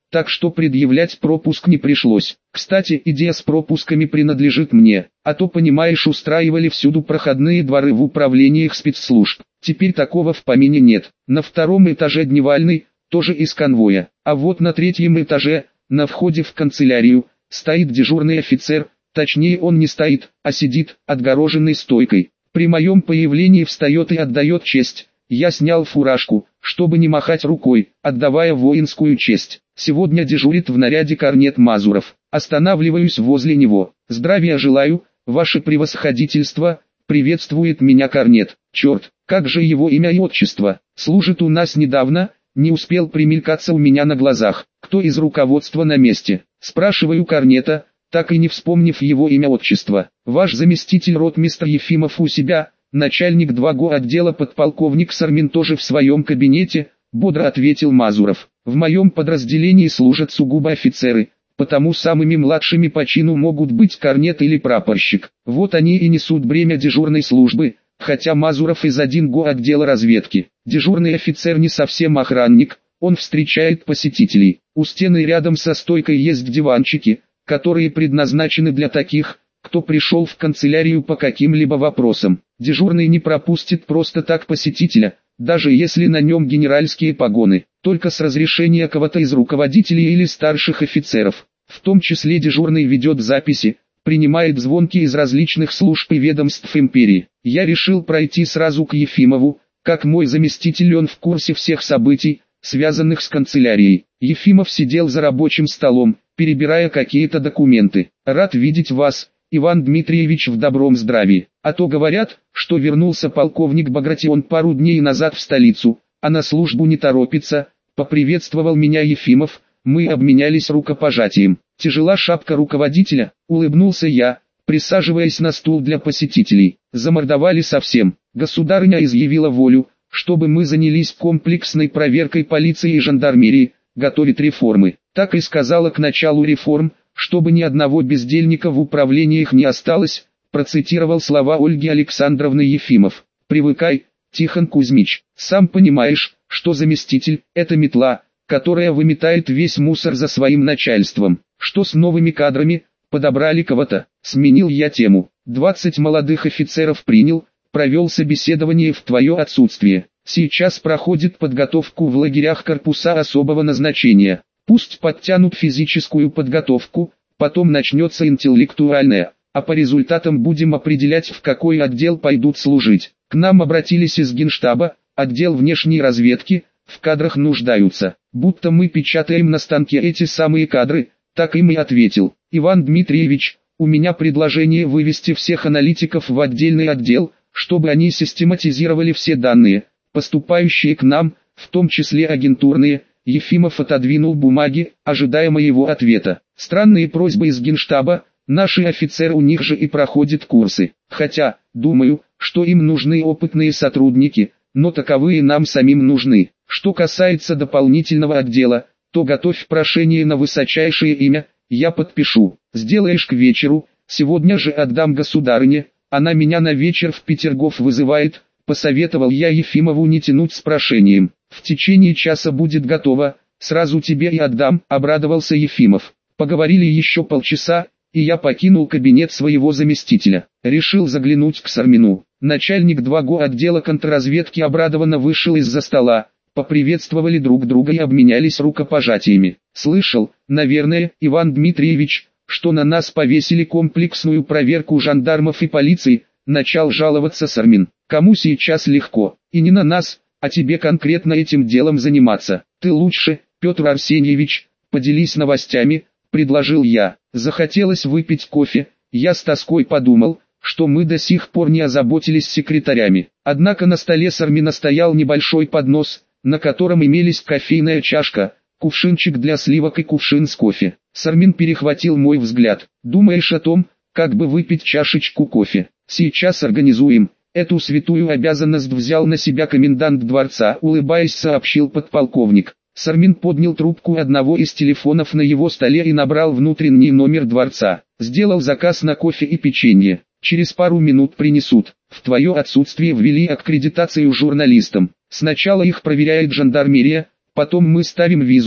так что предъявлять пропуск не пришлось. Кстати, идея с пропусками принадлежит мне, а то, понимаешь, устраивали всюду проходные дворы в управлениях спецслужб. Теперь такого в помине нет. На втором этаже дневальный, тоже из конвоя, а вот на третьем этаже, на входе в канцелярию, стоит дежурный офицер, точнее он не стоит, а сидит, отгороженный стойкой. При моем появлении встает и отдает честь. Я снял фуражку, чтобы не махать рукой, отдавая воинскую честь. Сегодня дежурит в наряде корнет Мазуров. Останавливаюсь возле него. «Здравия желаю, ваше превосходительство», приветствует меня корнет. Черт, как же его имя и отчество? Служит у нас недавно, не успел примелькаться у меня на глазах. Кто из руководства на месте? Спрашиваю корнета, так и не вспомнив его имя-отчество. Ваш заместитель ротмистр Ефимов у себя, начальник 2-го отдела подполковник Сармин тоже в своем кабинете, бодро ответил Мазуров. В моем подразделении служат сугубо офицеры, потому самыми младшими по чину могут быть корнет или прапорщик. Вот они и несут бремя дежурной службы, хотя Мазуров из 1-го отдела разведки. Дежурный офицер не совсем охранник, он встречает посетителей. У стены рядом со стойкой есть диванчики, которые предназначены для таких, кто пришел в канцелярию по каким-либо вопросам. Дежурный не пропустит просто так посетителя, даже если на нем генеральские погоны, только с разрешения кого-то из руководителей или старших офицеров. В том числе дежурный ведет записи, принимает звонки из различных служб и ведомств империи. Я решил пройти сразу к Ефимову, как мой заместитель он в курсе всех событий, связанных с канцелярией. Ефимов сидел за рабочим столом, перебирая какие-то документы. «Рад видеть вас, Иван Дмитриевич, в добром здравии. А то говорят, что вернулся полковник Багратион пару дней назад в столицу, а на службу не торопится», — поприветствовал меня Ефимов. Мы обменялись рукопожатием. «Тяжела шапка руководителя», — улыбнулся я, присаживаясь на стул для посетителей. Замордовали совсем. Государыня изъявила волю, чтобы мы занялись комплексной проверкой полиции и жандармерии, готовит реформы. Так и сказала к началу реформ, чтобы ни одного бездельника в управлениях не осталось, процитировал слова Ольги Александровны Ефимов. «Привыкай, Тихон Кузьмич, сам понимаешь, что заместитель – это метла, которая выметает весь мусор за своим начальством. Что с новыми кадрами, подобрали кого-то?» Сменил я тему. 20 молодых офицеров принял, провел собеседование в твое отсутствие. Сейчас проходит подготовку в лагерях корпуса особого назначения. Пусть подтянут физическую подготовку, потом начнется интеллектуальная, а по результатам будем определять, в какой отдел пойдут служить. К нам обратились из Генштаба, отдел внешней разведки, в кадрах нуждаются. Будто мы печатаем на станке эти самые кадры, так им и ответил. «Иван Дмитриевич, у меня предложение вывести всех аналитиков в отдельный отдел, чтобы они систематизировали все данные, поступающие к нам, в том числе агентурные». Ефимов отодвинул бумаги, ожидая моего ответа. «Странные просьбы из Генштаба, наши офицеры у них же и проходят курсы. Хотя, думаю, что им нужны опытные сотрудники, но таковые нам самим нужны. Что касается дополнительного отдела, то готовь прошение на высочайшее имя, я подпишу. Сделаешь к вечеру, сегодня же отдам государыне, она меня на вечер в Петергоф вызывает», посоветовал я Ефимову не тянуть с прошением. «В течение часа будет готово, сразу тебе и отдам», — обрадовался Ефимов. Поговорили еще полчаса, и я покинул кабинет своего заместителя. Решил заглянуть к Сармину. Начальник 2-го отдела контрразведки обрадованно вышел из-за стола, поприветствовали друг друга и обменялись рукопожатиями. «Слышал, наверное, Иван Дмитриевич, что на нас повесили комплексную проверку жандармов и полиции», — начал жаловаться Сармин. «Кому сейчас легко, и не на нас, а тебе конкретно этим делом заниматься. Ты лучше, Петр Арсеньевич, поделись новостями», — предложил я. Захотелось выпить кофе, я с тоской подумал, что мы до сих пор не озаботились секретарями. Однако на столе Сармина стоял небольшой поднос, на котором имелись кофейная чашка, кувшинчик для сливок и кувшин с кофе. Сармин перехватил мой взгляд. «Думаешь о том, как бы выпить чашечку кофе? Сейчас организуем». Эту святую обязанность взял на себя комендант дворца, улыбаясь, сообщил подполковник. Сармин поднял трубку одного из телефонов на его столе и набрал внутренний номер дворца. «Сделал заказ на кофе и печенье. Через пару минут принесут. В твое отсутствие ввели аккредитацию журналистам. Сначала их проверяет жандармерия, потом мы ставим визу,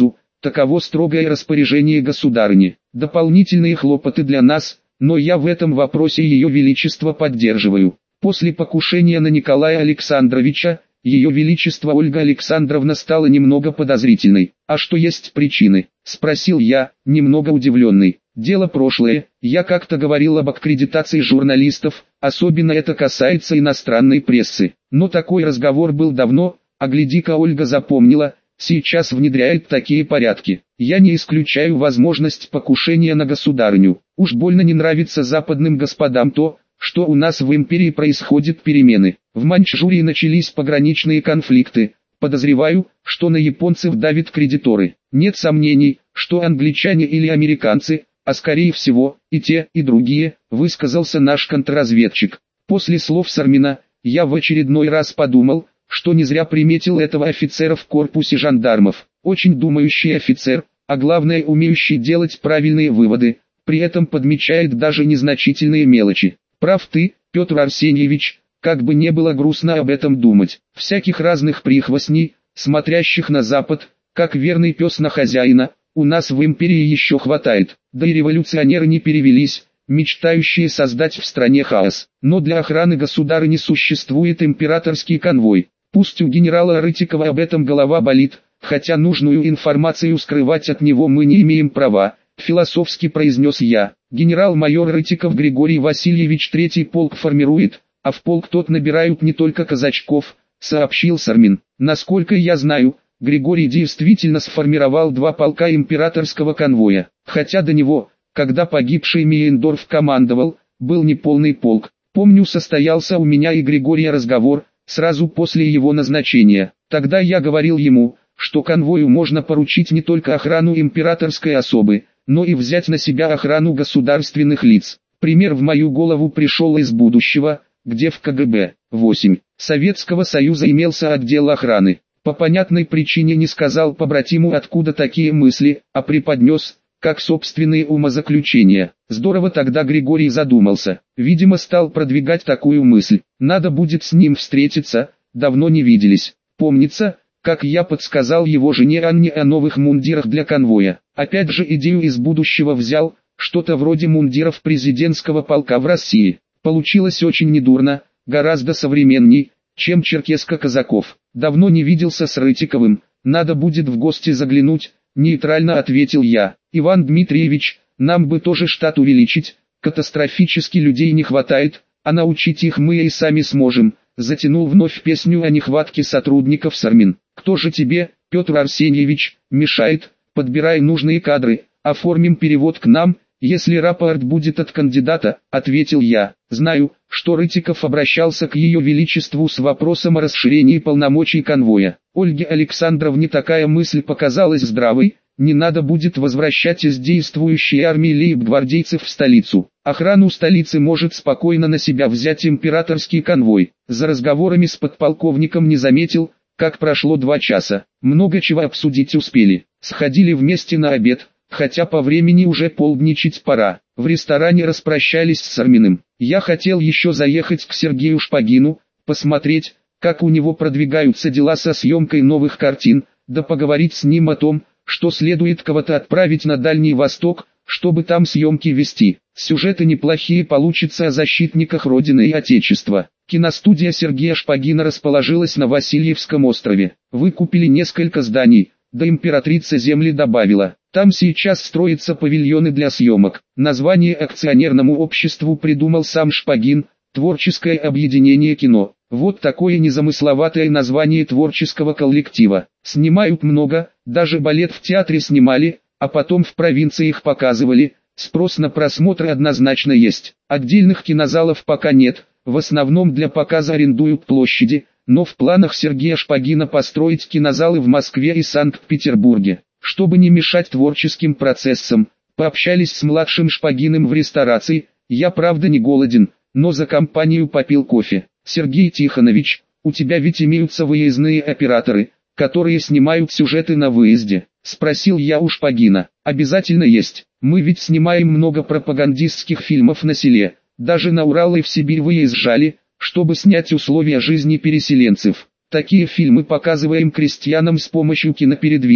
таково строгое распоряжение государыни. Дополнительные хлопоты для нас, но я в этом вопросе Ее Величество поддерживаю. После покушения на Николая Александровича, Ее Величество Ольга Александровна стала немного подозрительной. «А что есть причины?» – спросил я, немного удивленный. «Дело прошлое, я как-то говорил об аккредитации журналистов, особенно это касается иностранной прессы. Но такой разговор был давно, а гляди-ка Ольга запомнила, сейчас внедряет такие порядки. Я не исключаю возможность покушения на государыню. Уж больно не нравится западным господам то, что у нас в империи происходят перемены. В Маньчжурии начались пограничные конфликты. Подозреваю, что на японцев давят кредиторы. Нет сомнений, что англичане или американцы, а скорее всего, и те, и другие, высказался наш контрразведчик. После слов Сармина, я в очередной раз подумал, что не зря приметил этого офицера в корпусе жандармов. Очень думающий офицер, а главное умеющий делать правильные выводы, при этом подмечает даже незначительные мелочи. Прав ты, Петр Арсеньевич, как бы не было грустно об этом думать. Всяких разных прихвостней, смотрящих на Запад, как верный пес на хозяина, у нас в империи еще хватает. Да и революционеры не перевелись, мечтающие создать в стране хаос. Но для охраны государыни существует императорский конвой. Пусть у генерала Рытикова об этом голова болит, хотя нужную информацию скрывать от него мы не имеем права, философски произнес я. Генерал-майор Рытиков Григорий Васильевич третий полк формирует, а в полк тот набирают не только казачков, сообщил Сармин. Насколько я знаю, Григорий действительно сформировал 2 полка императорского конвоя, хотя до него, когда погибший Мейендорф командовал, был неполный полк. Помню, состоялся у меня и Григория разговор, сразу после его назначения. Тогда я говорил ему, что конвою можно поручить не только охрану императорской особы, но и взять на себя охрану государственных лиц. Пример в мою голову пришел из будущего, где в КГБ 8 Советского Союза имелся отдел охраны. По понятной причине не сказал побратиму, откуда такие мысли, а преподнес, как собственные умозаключения. Здорово тогда Григорий задумался. Видимо, стал продвигать такую мысль. Надо будет с ним встретиться, давно не виделись. Помнится, как я подсказал его жене Анне о новых мундирах для конвоя. Опять же идею из будущего взял, что-то вроде мундиров президентского полка в России. Получилось очень недурно, гораздо современней, чем черкеска казаков. Давно не виделся с Рытиковым, надо будет в гости заглянуть, нейтрально ответил я. Иван Дмитриевич, нам бы тоже штат увеличить, катастрофически людей не хватает, а научить их мы и сами сможем. Затянул вновь песню о нехватке сотрудников Сармин. Кто же тебе, Петр Арсеньевич, мешает? Подбирай нужные кадры, оформим перевод к нам, если рапорт будет от кандидата, ответил я. Знаю, что Рытиков обращался к Ее Величеству с вопросом о расширении полномочий конвоя. Ольге Александровне такая мысль показалась здравой, не надо будет возвращать из действующей армии лейб-гвардейцев в столицу. Охрану столицы может спокойно на себя взять императорский конвой. За разговорами с подполковником не заметил, как прошло 2 часа. Много чего обсудить успели. Сходили вместе на обед, хотя по времени уже полдничать пора. В ресторане распрощались с Сарминым. Я хотел еще заехать к Сергею Шпагину, посмотреть, как у него продвигаются дела со съемкой новых картин, да поговорить с ним о том, что следует кого-то отправить на Дальний Восток, чтобы там съемки вести. Сюжеты неплохие получатся о защитниках Родины и Отечества. Киностудия Сергея Шпагина расположилась на Васильевском острове. Выкупили несколько зданий, да императрица земли добавила. Там сейчас строятся павильоны для съемок. Название акционерному обществу придумал сам Шпагин, Творческое объединение кино. Вот такое незамысловатое название творческого коллектива. Снимают много, даже балет в театре снимали, а потом в провинции их показывали. Спрос на просмотры однозначно есть. Отдельных кинозалов пока нет, в основном для показа арендуют площади, но в планах Сергея Шпагина построить кинозалы в Москве и Санкт-Петербурге. Чтобы не мешать творческим процессам, пообщались с младшим Шпагиным в ресторации. Я правда не голоден, но за компанию попил кофе. Сергей Тихонович, у тебя ведь имеются выездные операторы, которые снимают сюжеты на выезде? Спросил я у Шпагина. Обязательно есть. Мы ведь снимаем много пропагандистских фильмов на селе. Даже на Урал и в Сибирь выезжали, чтобы снять условия жизни переселенцев. Такие фильмы показываем крестьянам с помощью кинопередвижек,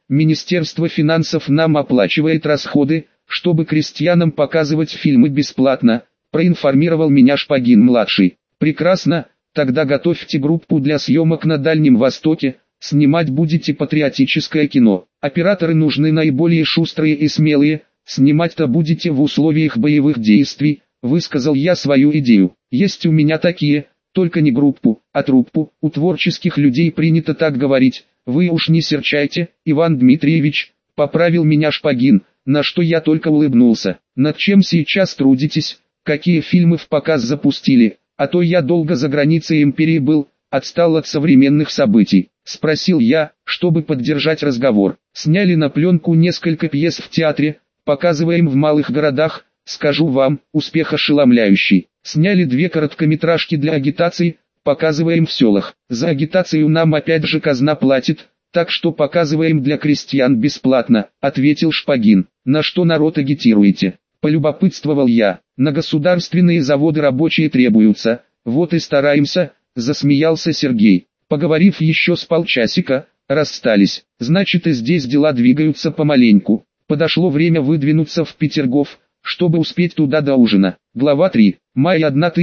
Министерство финансов нам оплачивает расходы, чтобы крестьянам показывать фильмы бесплатно, проинформировал меня Шпагин-младший. Прекрасно, тогда готовьте группу для съемок на Дальнем Востоке, снимать будете патриотическое кино. Операторы нужны наиболее шустрые и смелые, снимать-то будете в условиях боевых действий, высказал я свою идею. Есть у меня такие, только не группу, а труппу, у творческих людей принято так говорить. Вы уж не серчайте, Иван Дмитриевич, поправил меня Шпагин, на что я только улыбнулся. Над чем сейчас трудитесь, какие фильмы в показ запустили, а то я долго за границей империи был, отстал от современных событий. Спросил я, чтобы поддержать разговор. Сняли на пленку несколько пьес в театре, показываем в малых городах, скажу вам, успех ошеломляющий. Сняли 2 короткометражки для агитации, показываем в селах. За агитацию нам опять же казна платит, так что показываем для крестьян бесплатно, ответил Шпагин. На что народ агитируете? Полюбопытствовал я. На государственные заводы рабочие требуются, вот и стараемся, засмеялся Сергей. Поговорив еще с полчасика, расстались. Значит, и здесь дела двигаются помаленьку. Подошло время выдвинуться в Петергоф, чтобы успеть туда до ужина. Глава 3. Май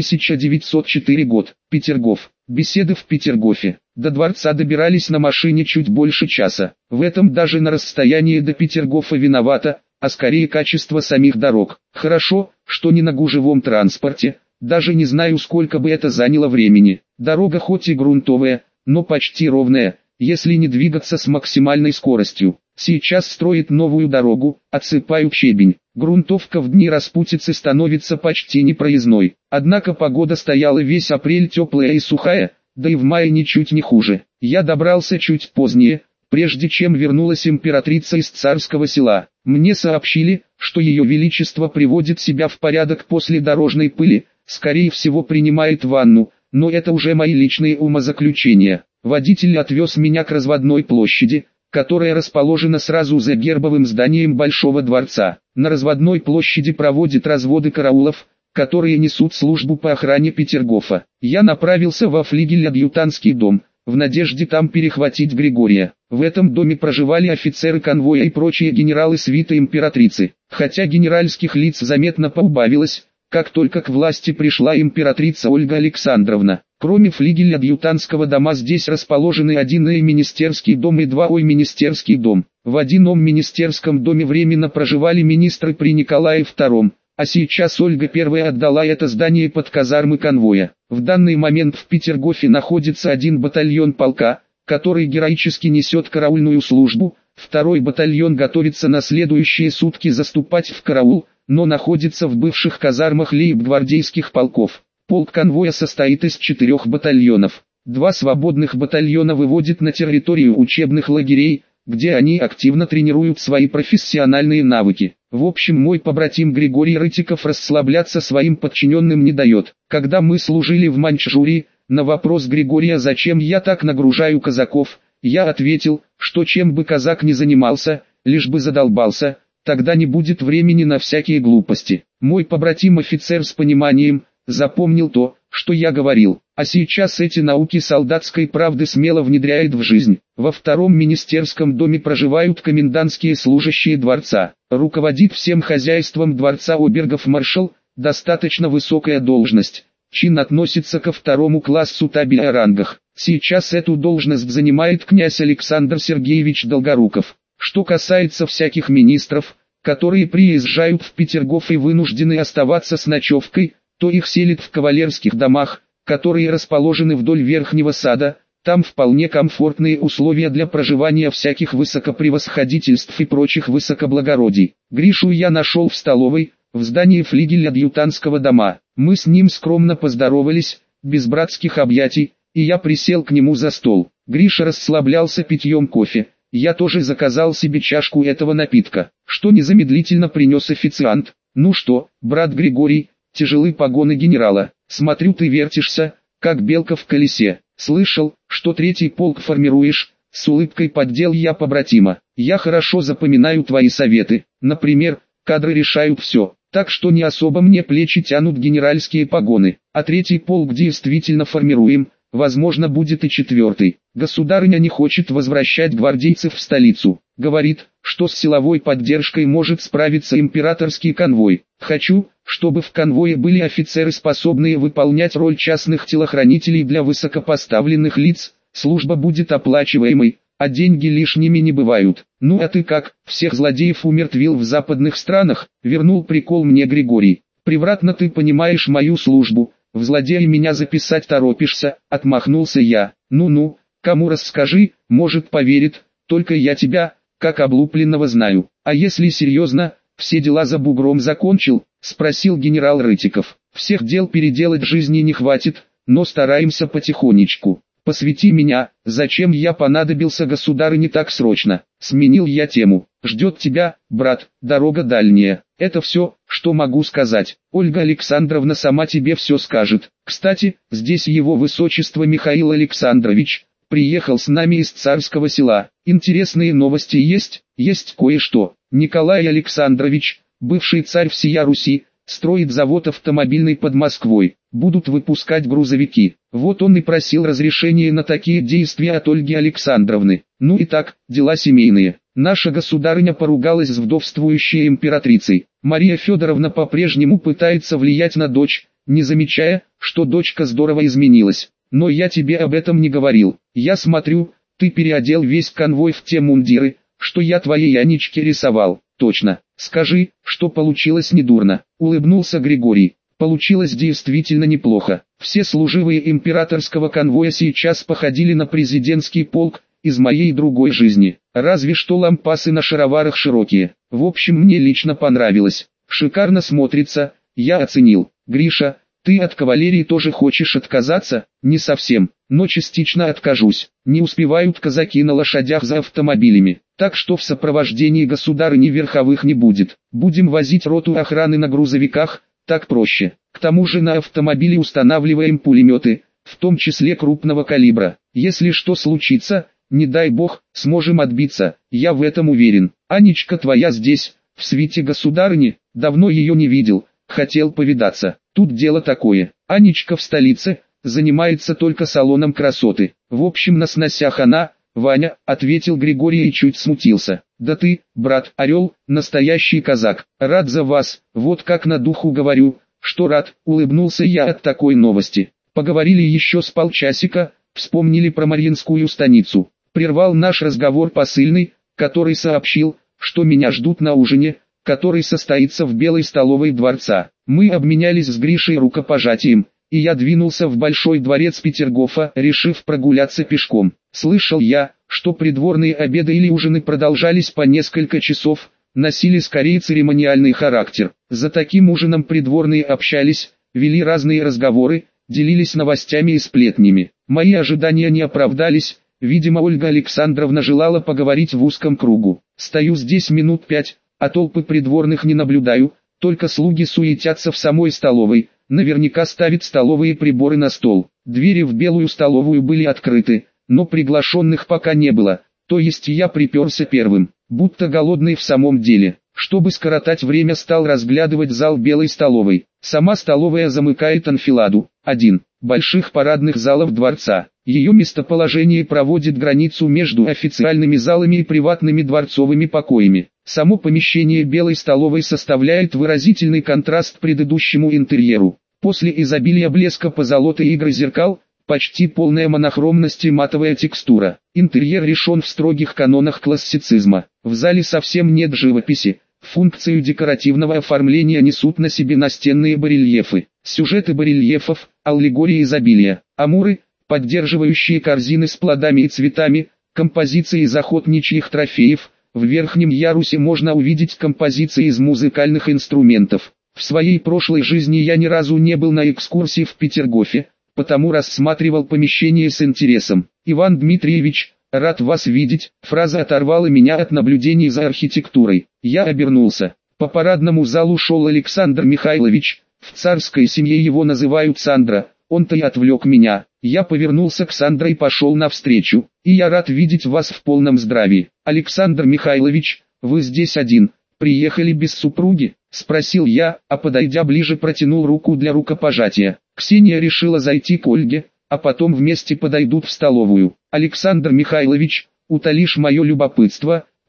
1904 год. Петергоф. Беседы в Петергофе. До дворца добирались на машине чуть больше часа. В этом даже на расстоянии до Петергофа виновато, а скорее качество самих дорог. Хорошо, что не на гужевом транспорте, даже не знаю, сколько бы это заняло времени. Дорога хоть и грунтовая, но почти ровная, если не двигаться с максимальной скоростью. Сейчас строят новую дорогу, отсыпают щебень. Грунтовка в дни распутицы становится почти непроездной. Однако погода стояла весь апрель теплая и сухая, да и в мае ничуть не хуже. Я добрался чуть позднее, прежде чем вернулась императрица из царского села. Мне сообщили, что ее величество приводит себя в порядок после дорожной пыли, скорее всего принимает ванну, но это уже мои личные умозаключения. Водитель отвез меня к разводной площади, которая расположена сразу за гербовым зданием Большого дворца. На разводной площади проводят разводы караулов, которые несут службу по охране Петергофа. Я направился во флигель-адъютантский дом, в надежде там перехватить Григория. В этом доме проживали офицеры конвоя и прочие генералы свиты императрицы. Хотя генеральских лиц заметно поубавилось, как только к власти пришла императрица Ольга Александровна. Кроме флигеля-адъютантского дома здесь расположены один министерский дом и 2 министерский дом. В одном министерском доме временно проживали министры при Николае II, а сейчас Ольга I отдала это здание под казармы конвоя. В данный момент в Петергофе находится 1 батальон полка, который героически несет караульную службу, 2 батальон готовится на следующие сутки заступать в караул, но находится в бывших казармах лейб-гвардейских полков. Полк конвоя состоит из 4 батальонов. 2 свободных батальона выводят на территорию учебных лагерей, где они активно тренируют свои профессиональные навыки. В общем, мой побратим Григорий Рытиков расслабляться своим подчиненным не дает. Когда мы служили в Маньчжурии, на вопрос Григория, зачем я так нагружаю казаков, я ответил, что чем бы казак ни занимался, лишь бы задолбался, тогда не будет времени на всякие глупости. Мой побратим-офицер с пониманием запомнил то, что я говорил, а сейчас эти науки солдатской правды смело внедряет в жизнь. Во 2-м министерском доме проживают комендантские служащие дворца. Руководит всем хозяйством дворца обергов-маршал, достаточно высокая должность. Чин относится ко 2-му классу табеля о рангах. Сейчас эту должность занимает князь Александр Сергеевич Долгоруков. Что касается всяких министров, которые приезжают в Петергоф и вынуждены оставаться с ночевкой, то их селят в кавалерских домах, которые расположены вдоль Верхнего сада. Там вполне комфортные условия для проживания всяких высокопревосходительств и прочих высокоблагородий. Гришу я нашел в столовой, в здании флигеля-адъютантского дома. Мы с ним скромно поздоровались, без братских объятий, и я присел к нему за стол. Гриша расслаблялся питьем кофе. Я тоже заказал себе чашку этого напитка, что незамедлительно принес официант. «Ну что, брат Григорий, тяжелы погоны генерала, смотрю, ты вертишься, как белка в колесе. Слышал, что 3-й полк формируешь?» С улыбкой поддел я побратима. «Я хорошо запоминаю твои советы, например, кадры решают все, так что не особо мне плечи тянут генеральские погоны, а 3-й полк действительно формируем, возможно будет и 4-й. Государыня не хочет возвращать гвардейцев в столицу. Говорит, что с силовой поддержкой может справиться императорский конвой. Хочу, чтобы в конвое были офицеры, способные выполнять роль частных телохранителей для высокопоставленных лиц. Служба будет оплачиваемой, а деньги лишними не бывают. Ну а ты как, всех злодеев умертвил в западных странах? Вернул прикол мне Григорий. Превратно ты понимаешь мою службу, в злодеи меня записать торопишься, отмахнулся я. Ну-ну, кому расскажи, может поверит, только я тебя, как облупленного, знаю. А если серьезно, все дела за бугром закончил? Спросил генерал Рытиков. Всех дел переделать жизни не хватит, но стараемся потихонечку. Посвяти меня, зачем я понадобился государыне так срочно? Сменил я тему. Ждет тебя, брат, дорога дальняя. Это все, что могу сказать. Ольга Александровна сама тебе все скажет. Кстати, здесь его высочество Михаил Александрович приехал с нами из Царского Села. Интересные новости есть? Есть кое-что. Николай Александрович, бывший царь всея Руси, строит завод автомобильный под Москвой. Будут выпускать грузовики. Вот он и просил разрешения на такие действия от Ольги Александровны. Ну и так, дела семейные. Наша государыня поругалась с вдовствующей императрицей. Мария Федоровна по-прежнему пытается влиять на дочь, не замечая, что дочка здорово изменилась. Но я тебе об этом не говорил. Я смотрю, ты переодел весь конвой в те мундиры, что я твоей Анечке рисовал. Точно. Скажи, что получилось недурно. Улыбнулся Григорий. Получилось действительно неплохо. Все служивые императорского конвоя сейчас походили на президентский полк из моей другой жизни. Разве что лампасы на шароварах широкие. В общем, мне лично понравилось. Шикарно смотрится, я оценил. Гриша, ты от кавалерии тоже хочешь отказаться? Не совсем, но частично откажусь. Не успевают казаки на лошадях за автомобилями. Так что в сопровождении государыни верховых не будет. Будем возить роту охраны на грузовиках, так проще. К тому же на автомобиле устанавливаем пулеметы, в том числе крупного калибра. Если что случится, не дай бог, сможем отбиться, я в этом уверен. Анечка твоя здесь, в свите государыни, давно ее не видел, хотел повидаться. Тут дело такое, Анечка в столице, занимается только салоном красоты. В общем, на сносях она, Ваня, ответил Григорий и чуть смутился. Да ты, брат, орел, настоящий казак, рад за вас, вот как на духу говорю, что рад, улыбнулся я от такой новости. Поговорили еще с полчасика, вспомнили про Мариинскую станицу. Прервал наш разговор посыльный, который сообщил, что меня ждут на ужине, который состоится в Белой столовой дворца. Мы обменялись с Гришей рукопожатием, и я двинулся в Большой дворец Петергофа, решив прогуляться пешком. Слышал я, что придворные обеды или ужины продолжались по несколько часов, носили скорее церемониальный характер. За таким ужином придворные общались, вели разные разговоры, делились новостями и сплетнями. Мои ожидания не оправдались, видимо, Ольга Александровна желала поговорить в узком кругу. Стою здесь минут 5, а толпы придворных не наблюдаю, только слуги суетятся в самой столовой, наверняка ставят столовые приборы на стол. Двери в Белую столовую были открыты, но приглашенных пока не было, то есть я приперся первым, будто голодный в самом деле. Чтобы скоротать время, стал разглядывать зал Белой столовой. Сама столовая замыкает анфиладу, один больших парадных залов дворца. Ее местоположение проводит границу между официальными залами и приватными дворцовыми покоями. Само помещение Белой столовой составляет выразительный контраст предыдущему интерьеру. После изобилия блеска позолоты и игры зеркал, почти полная монохромность и матовая текстура. Интерьер решен в строгих канонах классицизма. В зале совсем нет живописи. Функцию декоративного оформления несут на себе настенные барельефы. Сюжеты барельефов, аллегории изобилия, амуры, поддерживающие корзины с плодами и цветами, композиции из охотничьих трофеев. В верхнем ярусе можно увидеть композиции из музыкальных инструментов. В своей прошлой жизни я ни разу не был на экскурсии в Петергофе, потому рассматривал помещение с интересом. Иван Дмитриевич, рад вас видеть. Фраза оторвала меня от наблюдений за архитектурой. Я обернулся. По парадному залу шел Александр Михайлович, в царской семье его называют Сандра, он-то и отвлек меня. Я повернулся к Сандре и пошел навстречу. И я рад видеть вас в полном здравии. Александр Михайлович, вы здесь один, приехали без супруги? Спросил я, а подойдя ближе протянул руку для рукопожатия. Ксения решила зайти к Ольге, а потом вместе подойдут в столовую. Александр Михайлович, утолишь мое любопытство,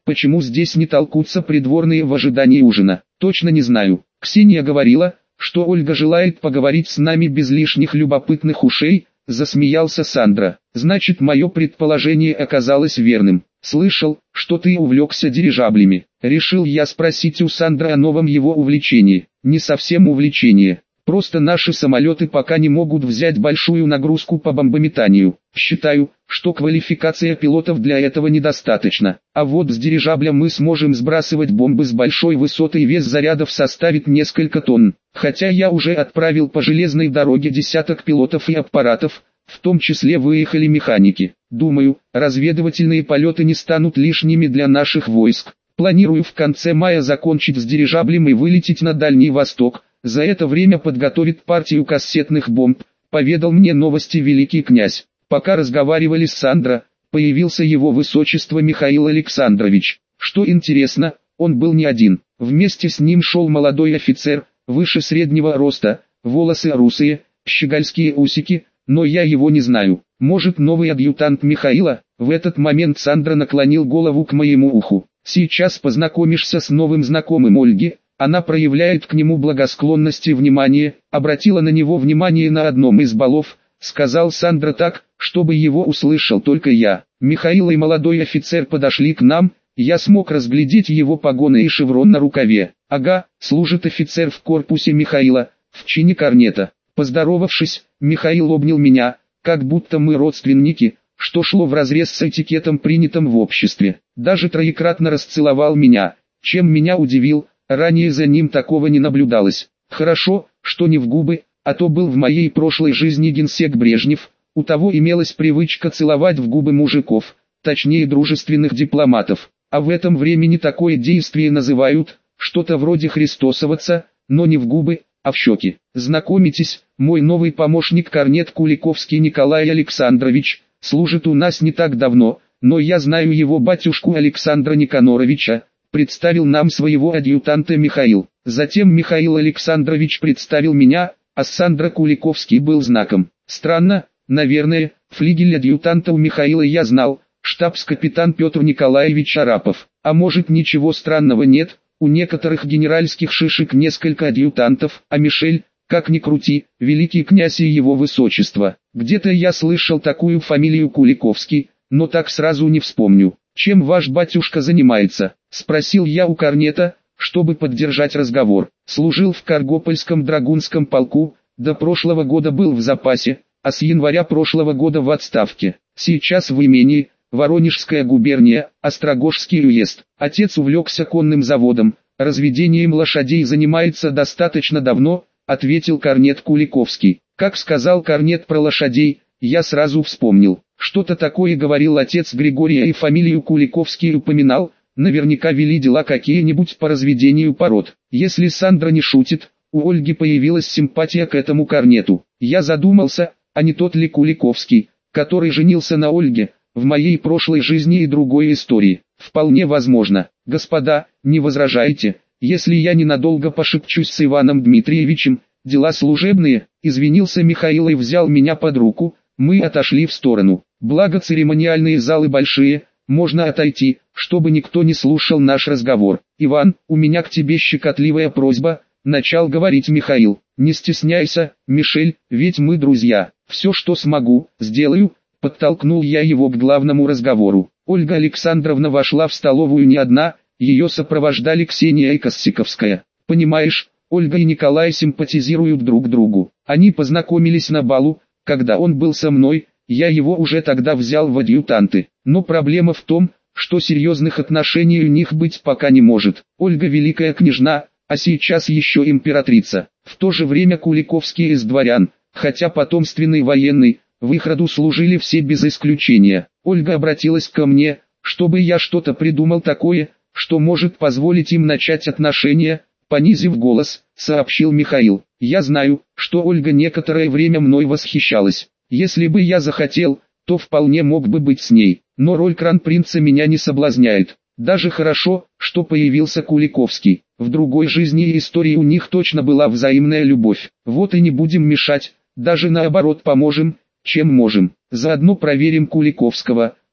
Почему здесь не толкутся придворные в ожидании ужина? Точно не знаю. Ксения говорила, что Ольга желает поговорить с нами без лишних любопытных ушей, засмеялся Сандро. Значит, мое предположение оказалось верным. Слышал, что ты увлекся дирижаблями. Решил я спросить у Сандро о новом его увлечении. Не совсем увлечение. Просто наши самолеты пока не могут взять большую нагрузку по бомбометанию. Считаю, что квалификация пилотов для этого недостаточно. А вот с дирижабля мы сможем сбрасывать бомбы с большой высоты и вес зарядов составит несколько тонн. Хотя я уже отправил по железной дороге десяток пилотов и аппаратов, в том числе выехали механики. Думаю, разведывательные полеты не станут лишними для наших войск. Планирую в конце мая закончить с дирижаблем и вылететь на Дальний Восток. За это время подготовит партию кассетных бомб, поведал мне новости великий князь. Пока разговаривали с Сандро, появился его высочество Михаил Александрович. Что интересно, он был не один. Вместе с ним шел молодой офицер, выше среднего роста, волосы русые, щегольские усики, но я его не знаю. Может, новый адъютант Михаила? В этот момент Сандро наклонил голову к моему уху. Сейчас познакомишься с новым знакомым Ольги. Она проявляет к нему благосклонность и внимание, обратила на него внимание на одном из балов, сказал Сандро так, чтобы его услышал только я. Михаил и молодой офицер подошли к нам, я смог разглядеть его погоны и шеврон на рукаве. Ага, служит офицер в корпусе Михаила, в чине корнета. Поздоровавшись, Михаил обнял меня, как будто мы родственники, что шло вразрез с этикетом, принятым в обществе. Даже троекратно расцеловал меня, чем меня удивил. Ранее за ним такого не наблюдалось. Хорошо, что не в губы, а то был в моей прошлой жизни генсек Брежнев, у того имелась привычка целовать в губы мужиков, точнее дружественных дипломатов. А в этом времени такое действие называют, что-то вроде христосоваться, но не в губы, а в щеки. Знакомитесь, мой новый помощник корнет Куликовский Николай Александрович, служит у нас не так давно, но я знаю его батюшку Александра Никаноровича. Представил нам своего адъютанта Михаил. Затем Михаил Александрович представил меня, а Сандро Куликовский был знаком. Странно, наверное, флигель адъютанта у Михаила я знал, штабс-капитан Петр Николаевич Арапов. А может, ничего странного нет, у некоторых генеральских шишек несколько адъютантов, а Мишель, как ни крути, великий князь и его высочество. Где-то я слышал такую фамилию Куликовский, но так сразу не вспомню. «Чем ваш батюшка занимается?» – спросил я у корнета, чтобы поддержать разговор. Служил в Каргопольском драгунском полку, до прошлого года был в запасе, а с января прошлого года в отставке. Сейчас в имении, Воронежская губерния, Острогожский уезд. Отец увлекся конным заводом, разведением лошадей занимается достаточно давно, ответил корнет Куликовский. Как сказал корнет про лошадей, я сразу вспомнил. Что-то такое говорил отец Григория и фамилию Куликовский упоминал, наверняка вели дела какие-нибудь по разведению пород. Если Сандро не шутит, у Ольги появилась симпатия к этому корнету. Я задумался, а не тот ли Куликовский, который женился на Ольге, в моей прошлой жизни и другой истории. Вполне возможно. Господа, не возражайте, если я ненадолго пошепчусь с Иваном Дмитриевичем, дела служебные, извинился Михаил и взял меня под руку. Мы отошли в сторону. Благо церемониальные залы большие, можно отойти, чтобы никто не слушал наш разговор. «Иван, у меня к тебе щекотливая просьба», — начал говорить Михаил. «Не стесняйся, Мишель, ведь мы друзья. Все, что смогу, сделаю», — подтолкнул я его к главному разговору. Ольга Александровна вошла в столовую не одна, ее сопровождали Ксения и Костиковская. «Понимаешь, Ольга и Николай симпатизируют друг другу. Они познакомились на балу, когда он был со мной, я его уже тогда взял в адъютанты. Но проблема в том, что серьезных отношений у них быть пока не может. Ольга великая княжна, а сейчас еще императрица. В то же время Куликовский из дворян, хотя потомственный военный, в их роду служили все без исключения. Ольга обратилась ко мне, чтобы я что-то придумал такое, что может позволить им начать отношения, понизив голос, сообщил Михаил. Я знаю, что Ольга некоторое время мной восхищалась. Если бы я захотел, то вполне мог бы быть с ней. Но роль кронпринца меня не соблазняет. Даже хорошо, что появился Куликовский. В другой жизни и истории у них точно была взаимная любовь. Вот и не будем мешать, даже наоборот поможем, чем можем. Заодно проверим Куликовского,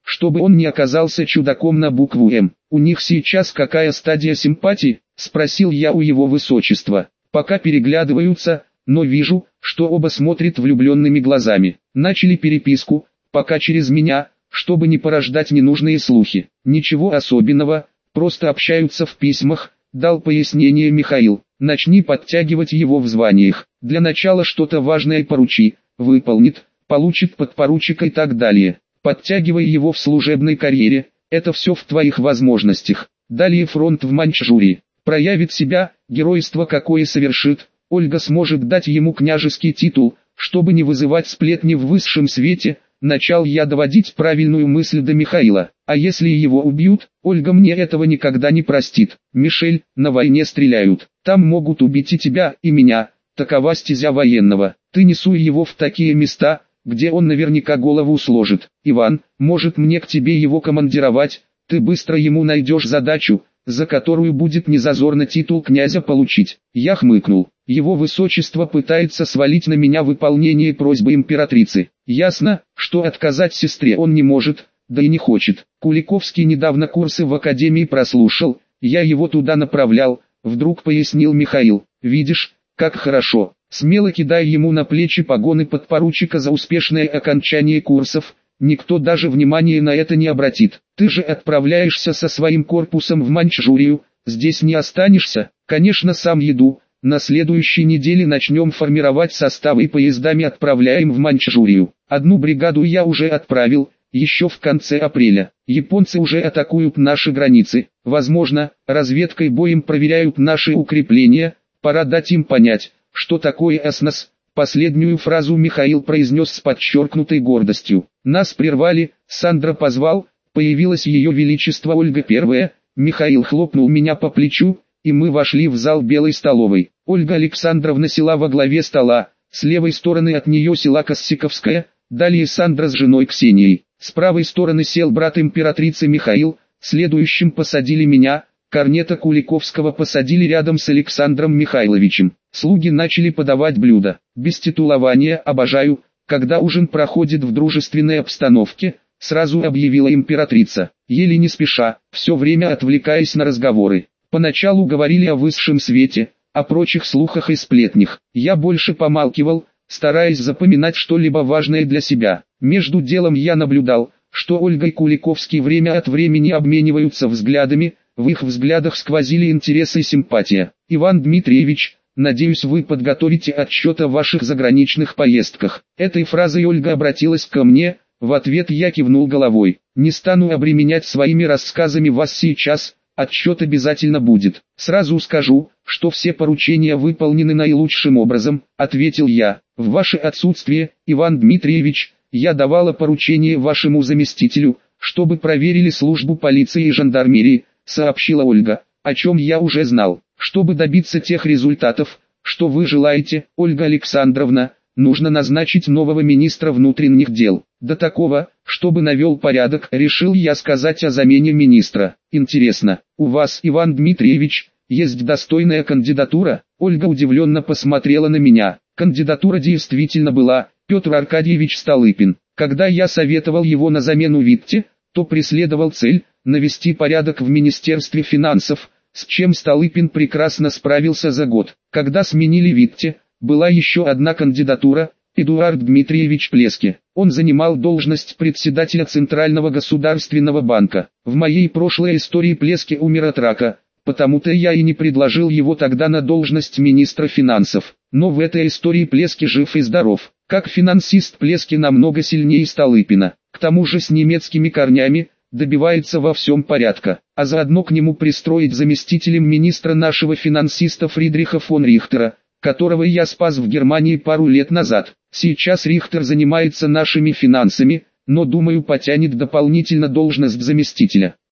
чтобы он не оказался чудаком на букву «М». «У них сейчас какая стадия симпатии?» – спросил я у его высочества. «Пока переглядываются, но вижу, что оба смотрят влюбленными глазами. Начали переписку, пока через меня, чтобы не порождать ненужные слухи. Ничего особенного, просто общаются в письмах», – дал пояснение Михаил. «Начни подтягивать его в званиях. Для начала что-то важное поручи, выполнит, получит подпоручика и так далее. Подтягивай его в служебной карьере, это все в твоих возможностях. Далее фронт в Маньчжурии. Проявит себя, геройство какое совершит, Ольга сможет дать ему княжеский титул, чтобы не вызывать сплетни в высшем свете». Начал я доводить правильную мысль до Михаила. «А если его убьют, Ольга мне этого никогда не простит. Мишель, на войне стреляют. Там могут убить и тебя, и меня. Такова стезя военного. Ты не суй его в такие места, где он наверняка голову сложит. Иван, может мне к тебе его командировать? Ты быстро ему найдешь задачу, за которую будет незазорно титул князя получить». Я хмыкнул. Его высочество пытается свалить на меня выполнение просьбы императрицы. Ясно, что отказать сестре он не может, да и не хочет. Куликовский недавно курсы в академии прослушал, я его туда направлял, вдруг пояснил Михаил. «Видишь, как хорошо». Смело кидая ему на плечи погоны подпоручика за успешное окончание курсов, никто даже внимания на это не обратит. «Ты же отправляешься со своим корпусом в Маньчжурию, здесь не останешься?» «Конечно, сам еду. На следующей неделе начнем формировать составы и поездами отправляем в Маньчжурию. Одну бригаду я уже отправил, еще в конце апреля. Японцы уже атакуют наши границы. Возможно, разведкой боем проверяют наши укрепления. Пора дать им понять, что такое эснос». Последнюю фразу Михаил произнес с подчеркнутой гордостью. Нас прервали, Сандра позвал, появилось ее величество Ольга I. Михаил хлопнул меня по плечу, и мы вошли в зал белой столовой. Ольга Александровна села во главе стола, с левой стороны от нее села Костиковская, далее Сандра с женой Ксенией. С правой стороны сел брат императрицы Михаил, следующим посадили меня, корнета Куликовского посадили рядом с Александром Михайловичем. Слуги начали подавать блюда. «Без титулования обожаю, когда ужин проходит в дружественной обстановке», сразу объявила императрица, еле не спеша, все время отвлекаясь на разговоры. Поначалу говорили о высшем свете, о прочих слухах и сплетнях. Я больше помалкивал, стараясь запоминать что-либо важное для себя. Между делом я наблюдал, что Ольга и Куликовский время от времени обмениваются взглядами, в их взглядах сквозили интерес и симпатия. «Иван Дмитриевич, надеюсь, вы подготовите отчет о ваших заграничных поездках». Этой фразой Ольга обратилась ко мне, в ответ я кивнул головой. «Не стану обременять своими рассказами вас сейчас, отчет обязательно будет. Сразу скажу, что все поручения выполнены наилучшим образом», ответил я. «В ваше отсутствие, Иван Дмитриевич, я давала поручение вашему заместителю, чтобы проверили службу полиции и жандармерии», сообщила Ольга, «о чем я уже знал. Чтобы добиться тех результатов, что вы желаете, Ольга Александровна, нужно назначить нового министра внутренних дел. До такого, чтобы навел порядок, решил я сказать о замене министра. Интересно, у вас, Иван Дмитриевич, есть достойная кандидатура?» Ольга удивленно посмотрела на меня. Кандидатура действительно была, Петр Аркадьевич Столыпин. Когда я советовал его на замену Витте, то преследовал цель – навести порядок в Министерстве финансов, с чем Столыпин прекрасно справился за год. Когда сменили Витте, была еще одна кандидатура – Эдуард Дмитриевич Плески. Он занимал должность председателя Центрального государственного банка. В моей прошлой истории Плески умер от рака, потому-то я и не предложил его тогда на должность министра финансов. Но в этой истории Плески жив и здоров. Как финансист Плески намного сильнее Столыпина. К тому же с немецкими корнями, добивается во всем порядка, а заодно к нему пристроить заместителем министра нашего финансиста Фридриха фон Рихтера, которого я спас в Германии пару лет назад. Сейчас Рихтер занимается нашими финансами, но думаю потянет дополнительно должность заместителя.